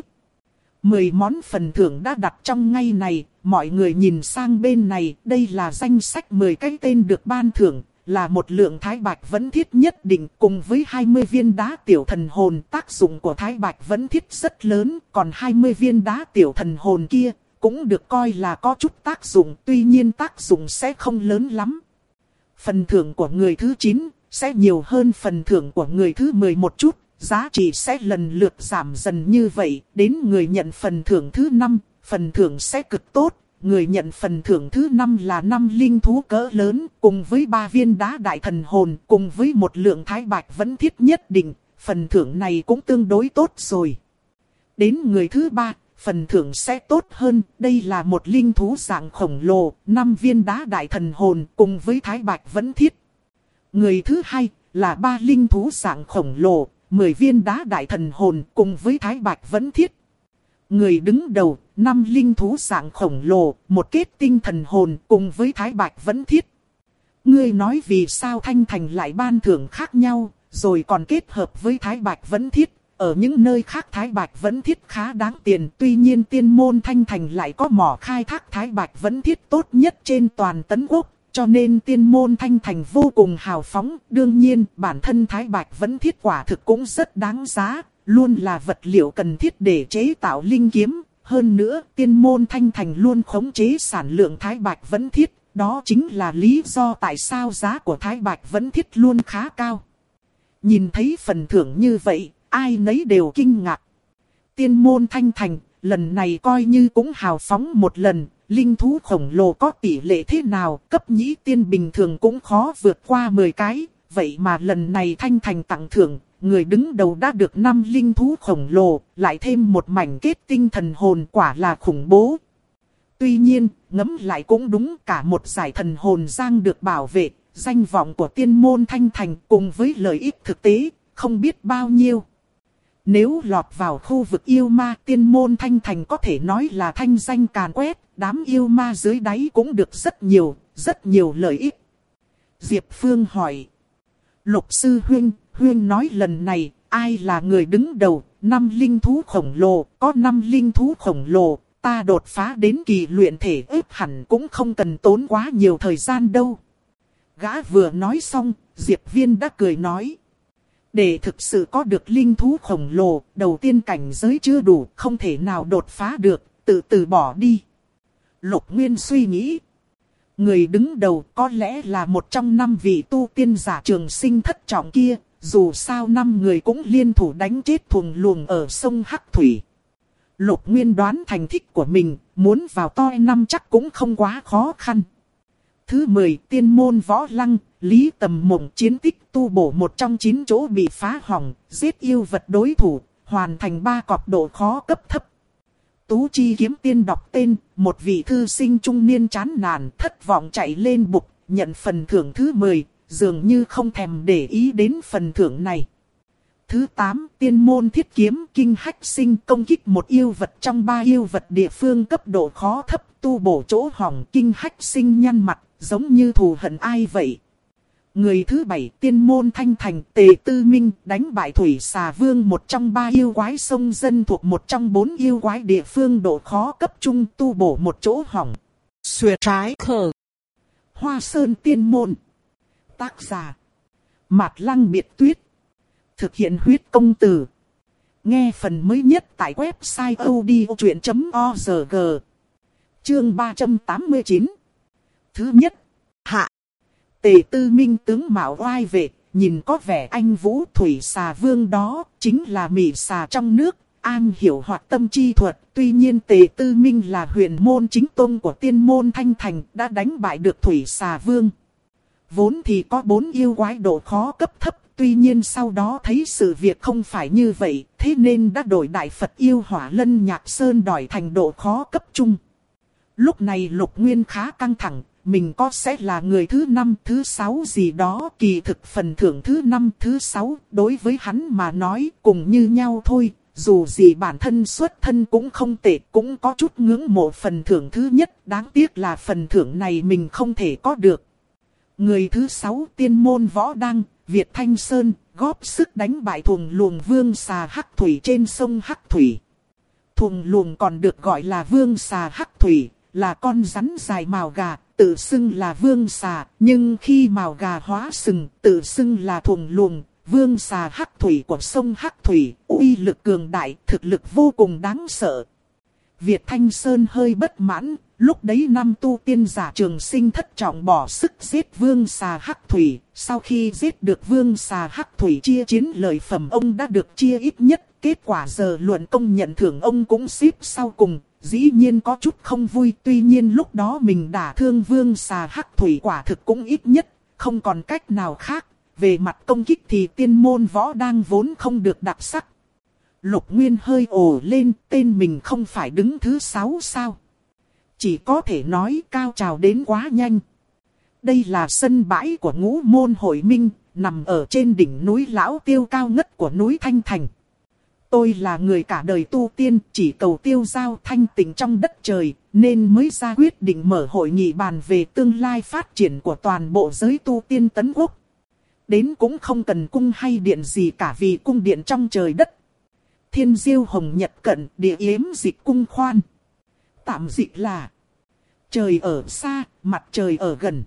10 món phần thưởng đã đặt trong ngay này, mọi người nhìn sang bên này, đây là danh sách 10 cái tên được ban thưởng, là một lượng thái bạch vấn thiết nhất định cùng với 20 viên đá tiểu thần hồn. Tác dụng của thái bạch vấn thiết rất lớn, còn 20 viên đá tiểu thần hồn kia cũng được coi là có chút tác dụng, tuy nhiên tác dụng sẽ không lớn lắm. Phần thưởng của người thứ 9 sẽ nhiều hơn phần thưởng của người thứ 10 một chút, giá trị sẽ lần lượt giảm dần như vậy, đến người nhận phần thưởng thứ 5, phần thưởng sẽ cực tốt. Người nhận phần thưởng thứ 5 là 5 linh thú cỡ lớn, cùng với 3 viên đá đại thần hồn, cùng với một lượng thái bạch vấn thiết nhất định, phần thưởng này cũng tương đối tốt rồi. Đến người thứ 3, phần thưởng sẽ tốt hơn, đây là một linh thú dạng khổng lồ, 5 viên đá đại thần hồn, cùng với thái bạch vấn thiết. Người thứ 2 là 3 linh thú dạng khổng lồ, 10 viên đá đại thần hồn cùng với thái bạch vấn thiết. Người đứng đầu, 5 linh thú dạng khổng lồ, một kết tinh thần hồn cùng với thái bạch vấn thiết. Ngươi nói vì sao Thanh Thành lại ban thưởng khác nhau, rồi còn kết hợp với thái bạch vấn thiết. Ở những nơi khác thái bạch vấn thiết khá đáng tiền, tuy nhiên tiên môn Thanh Thành lại có mỏ khai thác thái bạch vấn thiết tốt nhất trên toàn Tấn Quốc. Cho nên tiên môn Thanh Thành vô cùng hào phóng, đương nhiên bản thân thái bạch vấn thiết quả thực cũng rất đáng giá, luôn là vật liệu cần thiết để chế tạo linh kiếm. Hơn nữa tiên môn Thanh Thành luôn khống chế sản lượng thái bạch vấn thiết, đó chính là lý do tại sao giá của thái bạch vấn thiết luôn khá cao. Nhìn thấy phần thưởng như vậy, ai nấy đều kinh ngạc. Tiên môn Thanh Thành, lần này coi như cũng hào phóng một lần. Linh thú khổng lồ có tỷ lệ thế nào, cấp nhĩ tiên bình thường cũng khó vượt qua 10 cái. Vậy mà lần này Thanh Thành tặng thưởng, người đứng đầu đã được 5 linh thú khổng lồ, lại thêm một mảnh kết tinh thần hồn, quả là khủng bố. Tuy nhiên, ngẫm lại cũng đúng, cả một giải thần hồn giang được bảo vệ, danh vọng của tiên môn Thanh Thành cùng với lợi ích thực tế, không biết bao nhiêu. Nếu lọt vào khu vực yêu ma, tiên môn Thanh Thành có thể nói là thanh danh càn quét, đám yêu ma dưới đáy cũng được rất nhiều lợi ích. Diệp Phương hỏi. Lục sư huynh nói lần này, ai là người đứng đầu? 5 linh thú khổng lồ, có 5 linh thú khổng lồ, ta đột phá đến kỳ luyện thể ếp hẳn cũng không cần tốn quá nhiều thời gian đâu. Gã vừa nói xong, Diệp Viên đã cười nói. Để thực sự có được linh thú khổng lồ, đầu tiên cảnh giới chưa đủ, không thể nào đột phá được, từ bỏ đi. Lục Nguyên suy nghĩ. Người đứng đầu có lẽ là một trong 5 vị tu tiên giả trường sinh thất trọng kia, dù sao 5 người cũng liên thủ đánh chết thuồng luồng ở sông Hắc Thủy. Lục Nguyên đoán thành tích của mình, muốn vào toi 5 chắc cũng không quá khó khăn. Thứ 10, tiên môn Võ Lăng, Lý Tầm Mộng chiến tích tu bổ một trong 9 chỗ bị phá hỏng, giết yêu vật đối thủ, hoàn thành 3 cọp độ khó cấp thấp. Tú Chi kiếm tiên đọc tên, một vị thư sinh trung niên chán nản, thất vọng chạy lên bục, nhận phần thưởng thứ 10, dường như không thèm để ý đến phần thưởng này. Thứ 8, tiên môn thiết kiếm kinh hách sinh công kích một yêu vật trong 3 yêu vật địa phương cấp độ khó thấp, tu bổ chỗ hỏng. Kinh hách sinh nhăn mặt, giống như thù hận ai vậy. Người thứ 7, tiên môn thanh thành Tề Tư Minh đánh bại Thủy Xà Vương, một trong 3 yêu quái sông dân thuộc một trong 4 yêu quái địa phương độ khó cấp trung, tu bổ một chỗ hỏng. Xuyệt trái khờ. Hoa Sơn tiên môn. Tác giả Mạt Lăng Biệt Tuyết. Thực hiện huyết công từ. Nghe phần mới nhất tại website odchuyện.org. Chương 389. Thứ nhất. Hạ. Tề Tư Minh tướng mạo oai vệ, nhìn có vẻ anh vũ. Thủy Xà Vương đó chính là mị xà trong nước, an hiểu hoạt tâm chi thuật. Tuy nhiên Tề Tư Minh là huyền môn chính tông của tiên môn Thanh Thành, đã đánh bại được Thủy Xà Vương. Vốn thì có 4 yêu quái độ khó cấp thấp, tuy nhiên sau đó thấy sự việc không phải như vậy, thế nên đã đổi Đại Phật yêu Hỏa Lân Nhạc Sơn đòi thành độ khó cấp trung. Lúc này Lục Nguyên khá căng thẳng, mình có sẽ là người thứ 5, thứ 6 gì đó. Kỳ thực phần thưởng thứ 5, thứ 6 đối với hắn mà nói cùng như nhau thôi. Dù gì bản thân xuất thân cũng không tệ, cũng có chút ngưỡng mộ phần thưởng thứ nhất. Đáng tiếc là phần thưởng này mình không thể có được. Người thứ 6, tiên môn Võ Đăng, Việt Thanh Sơn, góp sức đánh bại Thuồng Luồng Vương Xà Hắc Thủy trên sông Hắc Thủy. Thuồng Luồng còn được gọi là Vương Xà Hắc Thủy, là con rắn dài mào gà, tự xưng là Vương Xà, nhưng khi mào gà hóa sừng, tự xưng là Thuồng Luồng. Vương Xà Hắc Thủy của sông Hắc Thủy, uy lực cường đại, thực lực vô cùng đáng sợ. Việt Thanh Sơn hơi bất mãn, lúc đấy 5 tu tiên giả Trường Sinh thất trọng bỏ sức giết Vương Xà Hắc Thủy. Sau khi giết được Vương Xà Hắc Thủy chia chiến lợi phẩm ông đã được chia ít nhất. Kết quả giờ luận công nhận thưởng ông cũng xếp sau cùng, dĩ nhiên có chút không vui. Tuy nhiên lúc đó mình đả thương Vương Xà Hắc Thủy quả thực cũng ít nhất, không còn cách nào khác. Về mặt công kích thì tiên môn Võ Đăng vốn không được đặc sắc. Lục Nguyên hơi ồ lên, tên mình không phải đứng thứ 6 sao? Chỉ có thể nói cao trào đến quá nhanh. Đây là sân bãi của Ngũ Môn Hội Minh, nằm ở trên đỉnh núi Lão Tiêu cao ngất của núi Thanh Thành. Tôi là người cả đời tu tiên, chỉ cầu tiêu giao thanh tịnh trong đất trời, nên mới ra quyết định mở hội nghị bàn về tương lai phát triển của toàn bộ giới tu tiên Tấn Quốc. Đến cũng không cần cung hay điện gì cả, vì cung điện trong trời đất. Thiên diêu hồng nhật cận, địa yếm dịch cung khoan. Tạm dịch là trời ở xa, mặt trời ở gần.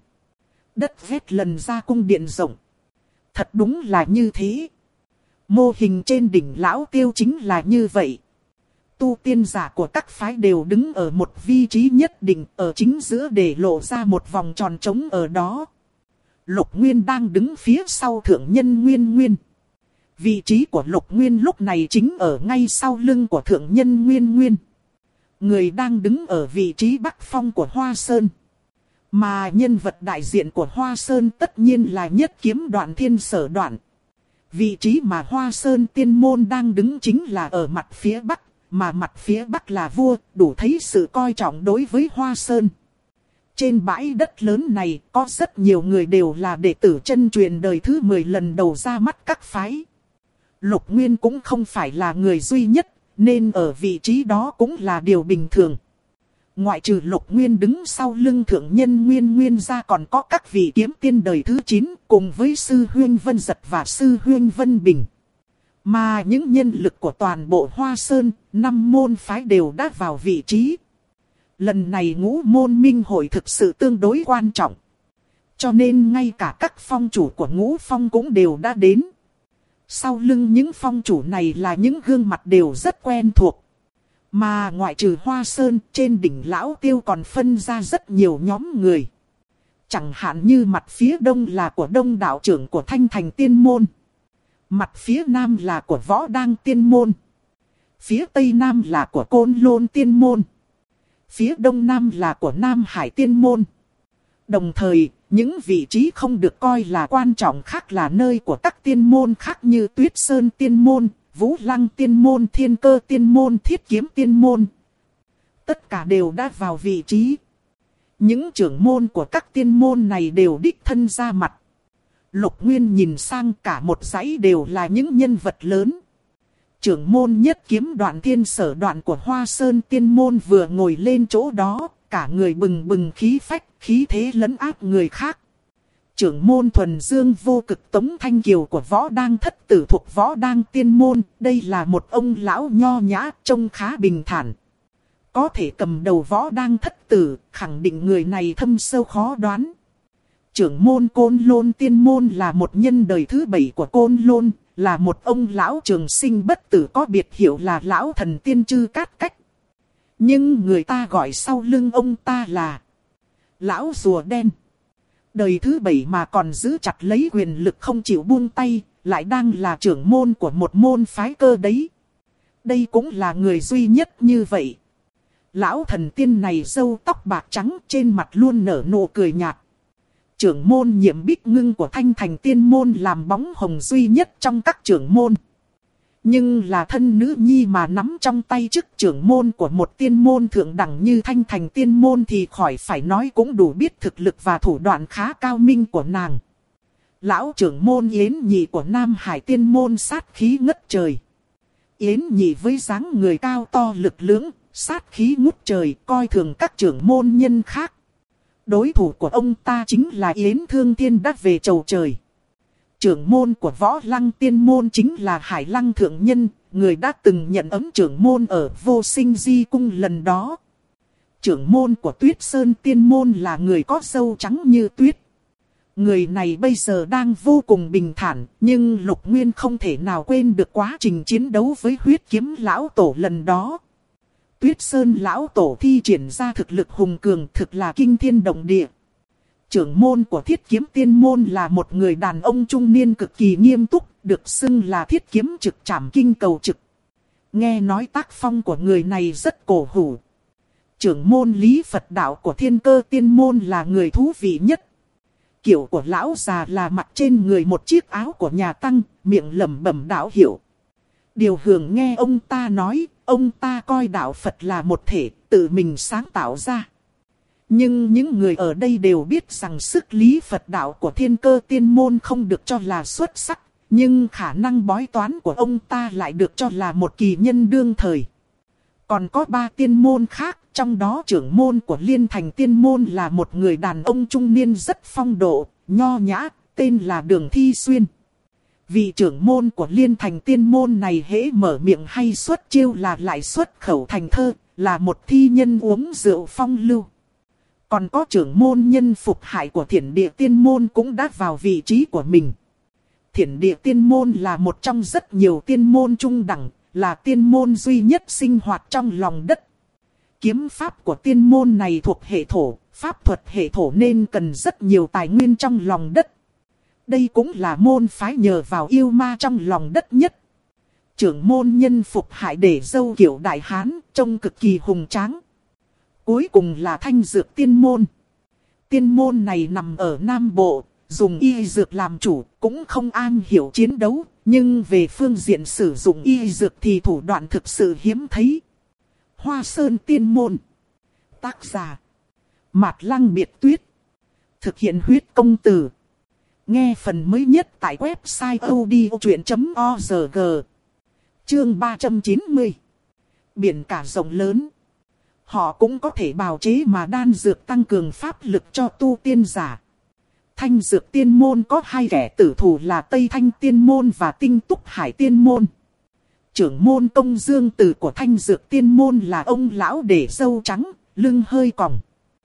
Đất vét lần ra cung điện rộng. Thật đúng là như thế. Mô hình trên đỉnh Lão Tiêu chính là như vậy. Tu tiên giả của các phái đều đứng ở một vị trí nhất định, ở chính giữa để lộ ra một vòng tròn trống ở đó. Lục Nguyên đang đứng phía sau Thượng Nhân Nguyên Nguyên. Vị trí của Lục Nguyên lúc này chính ở ngay sau lưng của Thượng Nhân Nguyên Nguyên. Người đang đứng ở vị trí Bắc Phong của Hoa Sơn. Mà nhân vật đại diện của Hoa Sơn tất nhiên là Nhất Kiếm Đoạn Thiên Sở Đoạn. Vị trí mà Hoa Sơn tiên môn đang đứng chính là ở mặt phía Bắc, mà mặt phía Bắc là vua, đủ thấy sự coi trọng đối với Hoa Sơn. Trên bãi đất lớn này có rất nhiều người đều là đệ tử chân truyền đời thứ 10 lần đầu ra mắt các phái. Lục Nguyên cũng không phải là người duy nhất, nên ở vị trí đó cũng là điều bình thường. Ngoại trừ Lục Nguyên đứng sau lưng Thượng Nhân Nguyên Nguyên ra, còn có các vị kiếm tiên đời thứ 9 cùng với Sư Huyên Vân Giật và Sư Huyên Vân Bình. Mà những nhân lực của toàn bộ Hoa Sơn, 5 môn phái đều đã vào vị trí. Lần này Ngũ Môn Minh hội thực sự tương đối quan trọng. Cho nên ngay cả các phong chủ của Ngũ Phong cũng đều đã đến. Sau lưng những phong chủ này là những gương mặt đều rất quen thuộc. Mà ngoại trừ Hoa Sơn, trên đỉnh Lão Tiêu còn phân ra rất nhiều nhóm người. Chẳng hạn như mặt phía đông là của Đông đạo trưởng của Thanh Thành Tiên Môn. Mặt phía nam là của Võ Đăng Tiên Môn. Phía tây nam là của Côn Lôn Tiên Môn. Phía đông nam là của Nam Hải Tiên Môn. Đồng thời, những vị trí không được coi là quan trọng khác là nơi của các tiên môn khác như Tuyết Sơn Tiên Môn, Vũ Lăng Tiên Môn, Thiên Cơ Tiên Môn, Thiết Kiếm Tiên Môn. Tất cả đều đã vào vị trí. Những trưởng môn của các tiên môn này đều đích thân ra mặt. Lục Nguyên nhìn sang cả một dãy đều là những nhân vật lớn. Trưởng môn Nhất Kiếm Đoạn Thiên Sở Đoạn của Hoa Sơn Tiên Môn vừa ngồi lên chỗ đó, cả người bừng bừng khí phách, khí thế lấn áp người khác. Trưởng môn Thuần Dương Vô Cực Tống Thanh Kiều của Võ Đang Thất Tử thuộc Võ Đang Tiên Môn, đây là một ông lão nho nhã, trông khá bình thản. Có thể cầm đầu Võ Đang Thất Tử, khẳng định người này thâm sâu khó đoán. Trưởng môn Côn Lôn Tiên Môn là một nhân đời thứ 7 của Côn Lôn, là một ông lão trường sinh bất tử có biệt hiệu là lão thần tiên Chư Cát Cách. Nhưng người ta gọi sau lưng ông ta là lão rùa đen. Đời thứ 7 mà còn giữ chặt lấy quyền lực không chịu buông tay, lại đang là trưởng môn của một môn phái cơ đấy. Đây cũng là người duy nhất như vậy. Lão thần tiên này râu tóc bạc trắng, trên mặt luôn nở nụ cười nhạt. Trưởng môn Nhiệm Bích Ngưng của Thanh Thành Tiên Môn làm bóng hồng duy nhất trong các trưởng môn. Nhưng là thân nữ nhi mà nắm trong tay chức trưởng môn của một tiên môn thượng đẳng như Thanh Thành Tiên Môn thì khỏi phải nói cũng đủ biết thực lực và thủ đoạn khá cao minh của nàng. Lão trưởng môn Yến Nhị của Nam Hải Tiên Môn sát khí ngất trời. Yến Nhị với dáng người cao to lực lưỡng, sát khí ngút trời, coi thường các trưởng môn nhân khác. Đối thủ của ông ta chính là Yến Thương Thiên đã về chầu trời. Trưởng môn của Võ Lăng Tiên Môn chính là Hải Lăng Thượng Nhân, người đã từng nhận ấm trưởng môn ở Vô Sinh Di Cung lần đó. Trưởng môn của Tuyết Sơn Tiên Môn là người có râu trắng như tuyết. Người này bây giờ đang vô cùng bình thản, nhưng Lục Nguyên không thể nào quên được quá trình chiến đấu với Huyết Kiếm Lão Tổ lần đó. Tuyết Sơn Lão Tổ thi triển ra thực lực hùng cường, thực là kinh thiên động địa. Trưởng môn của Thiết Kiếm Tiên Môn là một người đàn ông trung niên cực kỳ nghiêm túc, được xưng là Thiết Kiếm Trực Trảm Kinh Cầu Trực. Nghe nói tác phong của người này rất cổ hủ. Trưởng môn Lý Phật Đạo của Thiên Cơ Tiên Môn là người thú vị nhất. Kiểu của lão già là mặc trên người một chiếc áo của nhà tăng, miệng lẩm bẩm đạo hiệu. Điều Hường nghe ông ta nói, ông ta coi đạo Phật là một thể, tự mình sáng tạo ra. Nhưng những người ở đây đều biết rằng sức Lý Phật Đạo của Thiên Cơ Tiên Môn không được cho là xuất sắc, nhưng khả năng bói toán của ông ta lại được cho là một kỳ nhân đương thời. Còn có 3 tiên môn khác, trong đó trưởng môn của Liên Thành Tiên Môn là một người đàn ông trung niên rất phong độ, nho nhã, tên là Đường Thi Xuyên. Vị trưởng môn của Liên Thành Tiên Môn này hễ mở miệng hay xuất chiêu là lại xuất khẩu thành thơ, là một thi nhân uống rượu phong lưu. Còn có trưởng môn Nhân Phục Hải của Thiển Địa Tiên Môn cũng đã vào vị trí của mình. Thiển Địa Tiên Môn là một trong rất nhiều tiên môn trung đẳng, là tiên môn duy nhất sinh hoạt trong lòng đất. Kiếm pháp của tiên môn này thuộc hệ thổ, pháp thuật hệ thổ nên cần rất nhiều tài nguyên trong lòng đất. Đây cũng là môn phái nhờ vào yêu ma trong lòng đất nhất. Trưởng môn Nhân Phục Hải để râu kiểu đại hán, trông cực kỳ hùng tráng. Cuối cùng là Thanh Dược Tiên Môn. Tiên môn này nằm ở Nam Bộ, dùng y dược làm chủ, cũng không am hiểu chiến đấu, nhưng về phương diện sử dụng y dược thì thủ đoạn thực sự hiếm thấy. Hoa Sơn Tiên Môn. Tác giả Mạt Lăng Biệt Tuyết. Thực hiện huyết công từ. Nghe phần mới nhất tại website odchuyện.org. Chương 390. Biển cả rộng lớn. Họ cũng có thể bào chế mà đan dược tăng cường pháp lực cho tu tiên giả. Thanh Dược Tiên Môn có 2 kẻ tử thủ là Tây Thanh Tiên Môn và Tinh Túc Hải Tiên Môn. Trưởng môn Công Dương Tử của Thanh Dược Tiên Môn là ông lão để râu trắng, lưng hơi còng.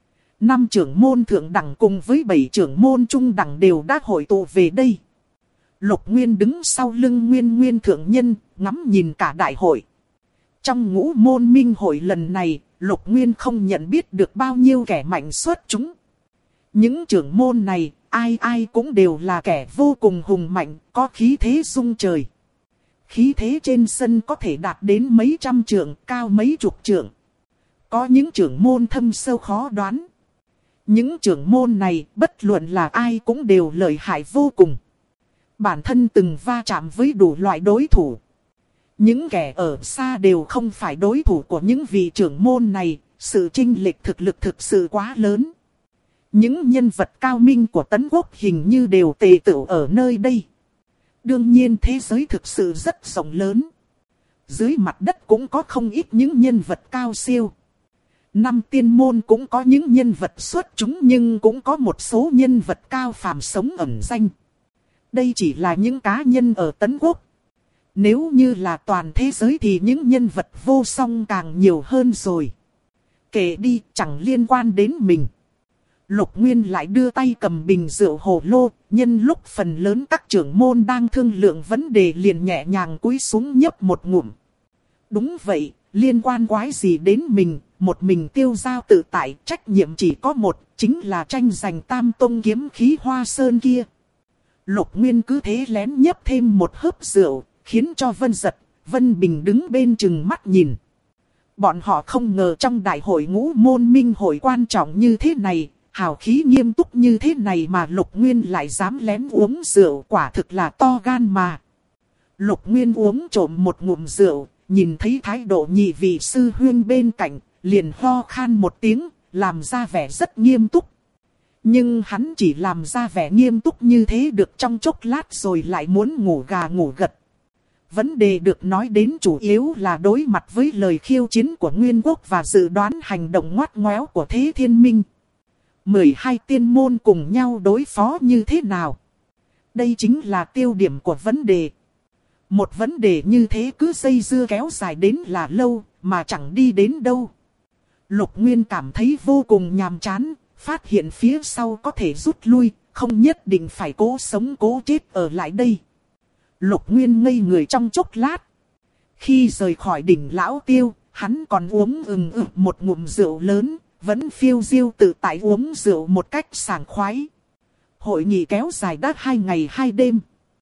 5 trưởng môn thượng đẳng cùng với 7 trưởng môn trung đẳng đều đã hội tụ về đây. Lục Nguyên đứng sau lưng Nguyên thượng nhân, ngắm nhìn cả đại hội. Trong ngũ môn minh hội lần này, Lục Nguyên không nhận biết được bao nhiêu kẻ mạnh xuất chúng. Những trưởng môn này, ai cũng đều là kẻ vô cùng hùng mạnh, có khí thế rung trời. Khí thế trên sân có thể đạt đến mấy trăm trượng, cao mấy chục trượng. Có những trưởng môn thâm sâu khó đoán. Những trưởng môn này, bất luận là ai cũng đều lợi hại vô cùng. Bản thân từng va chạm với đủ loại đối thủ. Những kẻ ở xa đều không phải đối thủ của những vị trưởng môn này, sự chênh lệch thực lực thực sự quá lớn. Những nhân vật cao minh của Tấn Quốc hình như đều tề tựu ở nơi đây. Đương nhiên thế giới thực sự rất rộng lớn. Dưới mặt đất cũng có không ít những nhân vật cao siêu. Năm tiên môn cũng có những nhân vật xuất chúng, nhưng cũng có một số nhân vật cao phàm sống ẩn danh. Đây chỉ là những cá nhân ở Tấn Quốc. Nếu như là toàn thế giới thì những nhân vật vô song càng nhiều hơn rồi. Kể đi, chẳng liên quan đến mình. Lục Nguyên lại đưa tay cầm bình rượu hồ lô, nhân lúc phần lớn các trưởng môn đang thương lượng vấn đề liền nhẹ nhàng cúi xuống nhấp một ngụm. Đúng vậy, liên quan quái gì đến mình, một mình tiêu giao tự tại, trách nhiệm chỉ có một, chính là tranh giành tam tông kiếm khí Hoa Sơn kia. Lục Nguyên cứ thế lén nhấp thêm một hớp rượu, khiến cho Vân Giật, Vân Bình đứng bên chừng mắt nhìn. Bọn họ không ngờ trong đại hội ngũ môn minh hội quan trọng như thế này, hào khí nghiêm túc như thế này mà Lục Nguyên lại dám lén uống rượu, quả thực là to gan mà. Lục Nguyên uống trộm một ngụm rượu, nhìn thấy thái độ nhị vị sư huynh bên cạnh, liền ho khan một tiếng, làm ra vẻ rất nghiêm túc. Nhưng hắn chỉ làm ra vẻ nghiêm túc như thế được trong chốc lát rồi lại muốn ngủ gà ngủ gật. Vấn đề được nói đến chủ yếu là đối mặt với lời khiêu chiến của Nguyên Quốc và dự đoán hành động ngoắt ngoéo của Thế Thiên Minh. 12 tiên môn cùng nhau đối phó như thế nào? Đây chính là tiêu điểm của vấn đề. Một vấn đề như thế cứ dây dưa kéo dài đến là lâu, mà chẳng đi đến đâu. Lục Nguyên cảm thấy vô cùng nhàm chán, phát hiện phía sau có thể rút lui, không nhất định phải cố sống cố chết ở lại đây. Lục Nguyên ngây người trong chốc lát. Khi rời khỏi đỉnh Lão Tiêu, hắn còn uống một ngụm rượu lớn, vẫn phiêu diêu tự tại uống rượu một cách sảng khoái. Hội nghị kéo dài đã 2 ngày 2 đêm.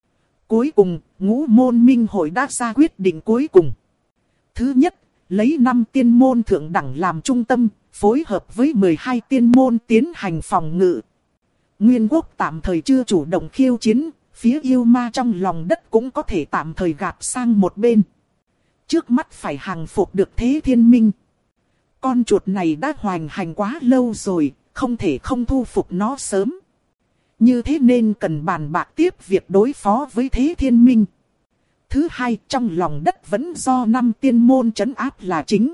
Cuối cùng, ngũ môn minh hội đã ra quyết định cuối cùng. Thứ nhất, lấy 5 tiên môn thượng đẳng làm trung tâm, phối hợp với 12 tiên môn tiến hành phòng ngự. Nguyên Quốc tạm thời chưa chủ động khiêu chiến, phía yêu ma trong lòng đất cũng có thể tạm thời gạt sang một bên. Trước mắt phải hàng phục được Thế Thiên Minh. Con chuột này đã hoành hành quá lâu rồi, không thể không thu phục nó sớm. Như thế nên cần bàn bạc tiếp việc đối phó với Thế Thiên Minh. Thứ hai, trong lòng đất vẫn do 5 tiên môn trấn áp là chính.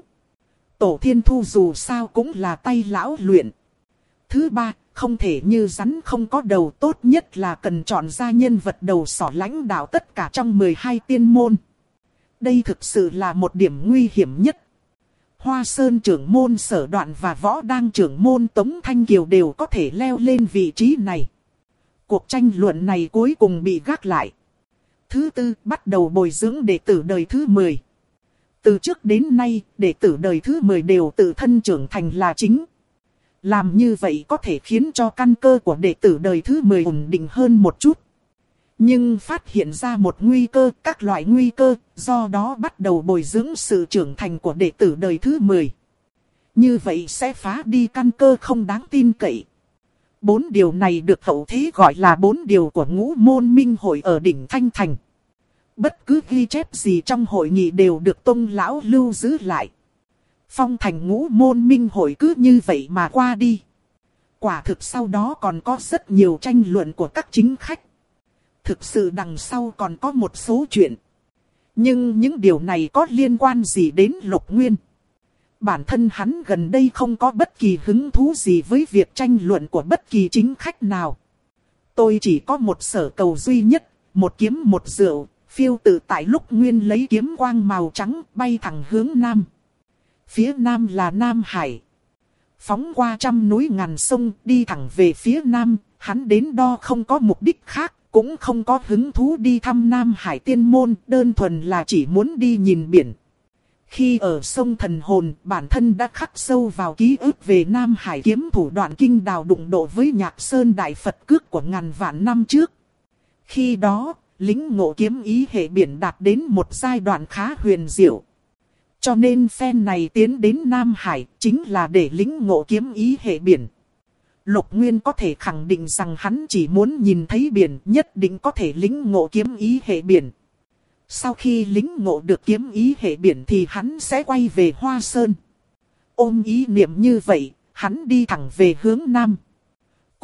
Tổ Thiên Thu dù sao cũng là tay lão luyện. Thứ ba, không thể như rắn không có đầu, tốt nhất là cần chọn ra nhân vật đầu sỏ lãnh đạo tất cả trong 12 tiên môn. Đây thực sự là một điểm nguy hiểm nhất. Hoa Sơn trưởng môn Sở Đoạn và Võ Đang trưởng môn Tống Thanh Kiều đều có thể leo lên vị trí này. Cuộc tranh luận này cuối cùng bị gác lại. Thứ tư, bắt đầu bồi dưỡng đệ tử đời thứ 10. Từ trước đến nay, đệ tử đời thứ 10 đều tự thân trưởng thành là chính. Làm như vậy có thể khiến cho căn cơ của đệ tử đời thứ 10 ổn định hơn một chút. Nhưng phát hiện ra một nguy cơ, các loại nguy cơ, do đó bắt đầu bồi dưỡng sự trưởng thành của đệ tử đời thứ 10. Như vậy sẽ phá đi căn cơ không đáng tin cậy. 4 điều này được hậu thế gọi là 4 điều của ngũ môn minh hội ở đỉnh Thanh Thành. Bất cứ ghi chép gì trong hội nghị đều được Tông lão lưu giữ lại. Phong thành ngũ môn minh hội cứ như vậy mà qua đi. Quả thực sau đó còn có rất nhiều tranh luận của các chính khách. Thực sự đằng sau còn có một số chuyện. Nhưng những điều này có liên quan gì đến Lục Nguyên? Bản thân hắn gần đây không có bất kỳ hứng thú gì với việc tranh luận của bất kỳ chính khách nào. Tôi chỉ có một sở cầu duy nhất, một kiếm một rượu, phiêu tự tại lúc Nguyên lấy kiếm quang màu trắng bay thẳng hướng nam. Phía nam là Nam Hải. Phóng qua trăm núi ngàn sông đi thẳng về phía nam, hắn đến đo không có mục đích khác, cũng không có hứng thú đi thăm Nam Hải tiên môn, đơn thuần là chỉ muốn đi nhìn biển. Khi ở sông Thần Hồn, bản thân đã khắc sâu vào ký ức về Nam Hải kiếm thủ đoạn kinh đào đụng độ với Nhạc Sơn Đại Phật cước của ngàn vạn năm trước. Khi đó, lĩnh ngộ kiếm ý hệ biển đạt đến một giai đoạn khá huyền diệu. Cho nên phen này tiến đến Nam Hải chính là để lĩnh ngộ kiếm ý hệ biển. Lục Nguyên có thể khẳng định rằng hắn chỉ muốn nhìn thấy biển, nhất định có thể lĩnh ngộ kiếm ý hệ biển. Sau khi lĩnh ngộ được kiếm ý hệ biển thì hắn sẽ quay về Hoa Sơn. Ôm ý niệm như vậy, hắn đi thẳng về hướng Nam.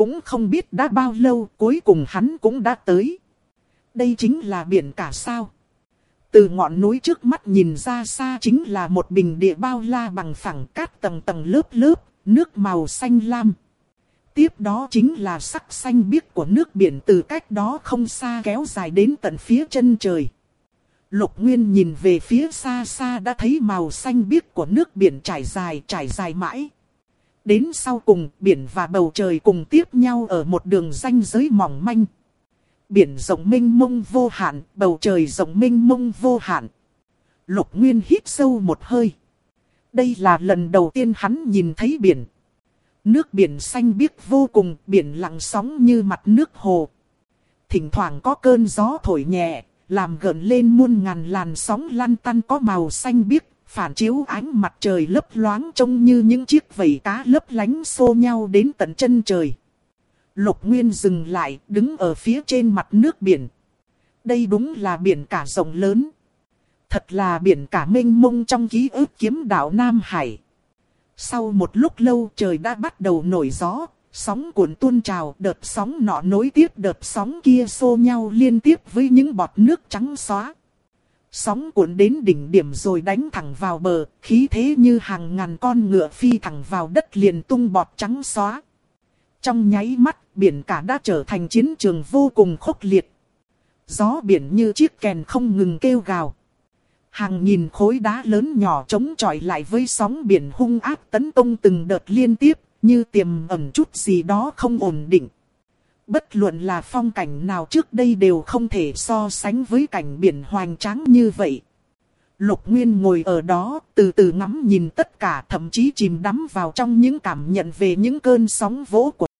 cũng không biết đã bao lâu, cuối cùng hắn cũng đã tới. Đây chính là biển cả sao? Từ ngọn núi trước mắt nhìn ra xa chính là một bình địa bao la bằng phẳng, cát tầng tầng lớp lớp, nước màu xanh lam. Tiếp đó chính là sắc xanh biếc của nước biển từ cách đó không xa kéo dài đến tận phía chân trời. Lục Nguyên nhìn về phía xa xa đã thấy màu xanh biếc của nước biển trải dài mãi. Đến sau cùng, biển và bầu trời cùng tiếp nhau ở một đường ranh giới mỏng manh. Biển rộng mênh mông vô hạn, bầu trời rộng mênh mông vô hạn. Lục Nguyên hít sâu một hơi. Đây là lần đầu tiên hắn nhìn thấy biển. Nước biển xanh biếc vô cùng, biển lặng sóng như mặt nước hồ. Thỉnh thoảng có cơn gió thổi nhẹ, làm gợn lên muôn ngàn làn sóng lăn tăn có màu xanh biếc, phản chiếu ánh mặt trời lấp loáng trông như những chiếc vảy cá lấp lánh xô nhau đến tận chân trời. Lục Nguyên dừng lại, đứng ở phía trên mặt nước biển. Đây đúng là biển cả rộng lớn. Thật là biển cả mênh mông trong ký ức kiếm đạo Nam Hải. Sau một lúc lâu trời đã bắt đầu nổi gió, sóng cuộn tuôn trào, đợt sóng nọ nối tiếp đợt sóng kia xô nhau liên tiếp với những bọt nước trắng xóa. Sóng cuộn đến đỉnh điểm rồi đánh thẳng vào bờ, khí thế như hàng ngàn con ngựa phi thẳng vào đất liền tung bọt trắng xóa. Trong nháy mắt, biển cả đã trở thành chiến trường vô cùng khốc liệt. Gió biển như chiếc kèn không ngừng kêu gào. Hàng nghìn khối đá lớn nhỏ chống chọi lại với sóng biển hung ác tấn công từng đợt liên tiếp, như tiềm ẩn chút gì đó không ổn định. Bất luận là phong cảnh nào trước đây đều không thể so sánh với cảnh biển hoành tráng như vậy. Lục Nguyên ngồi ở đó, từ từ ngắm nhìn tất cả, thậm chí chìm đắm vào trong những cảm nhận về những cơn sóng vỗ của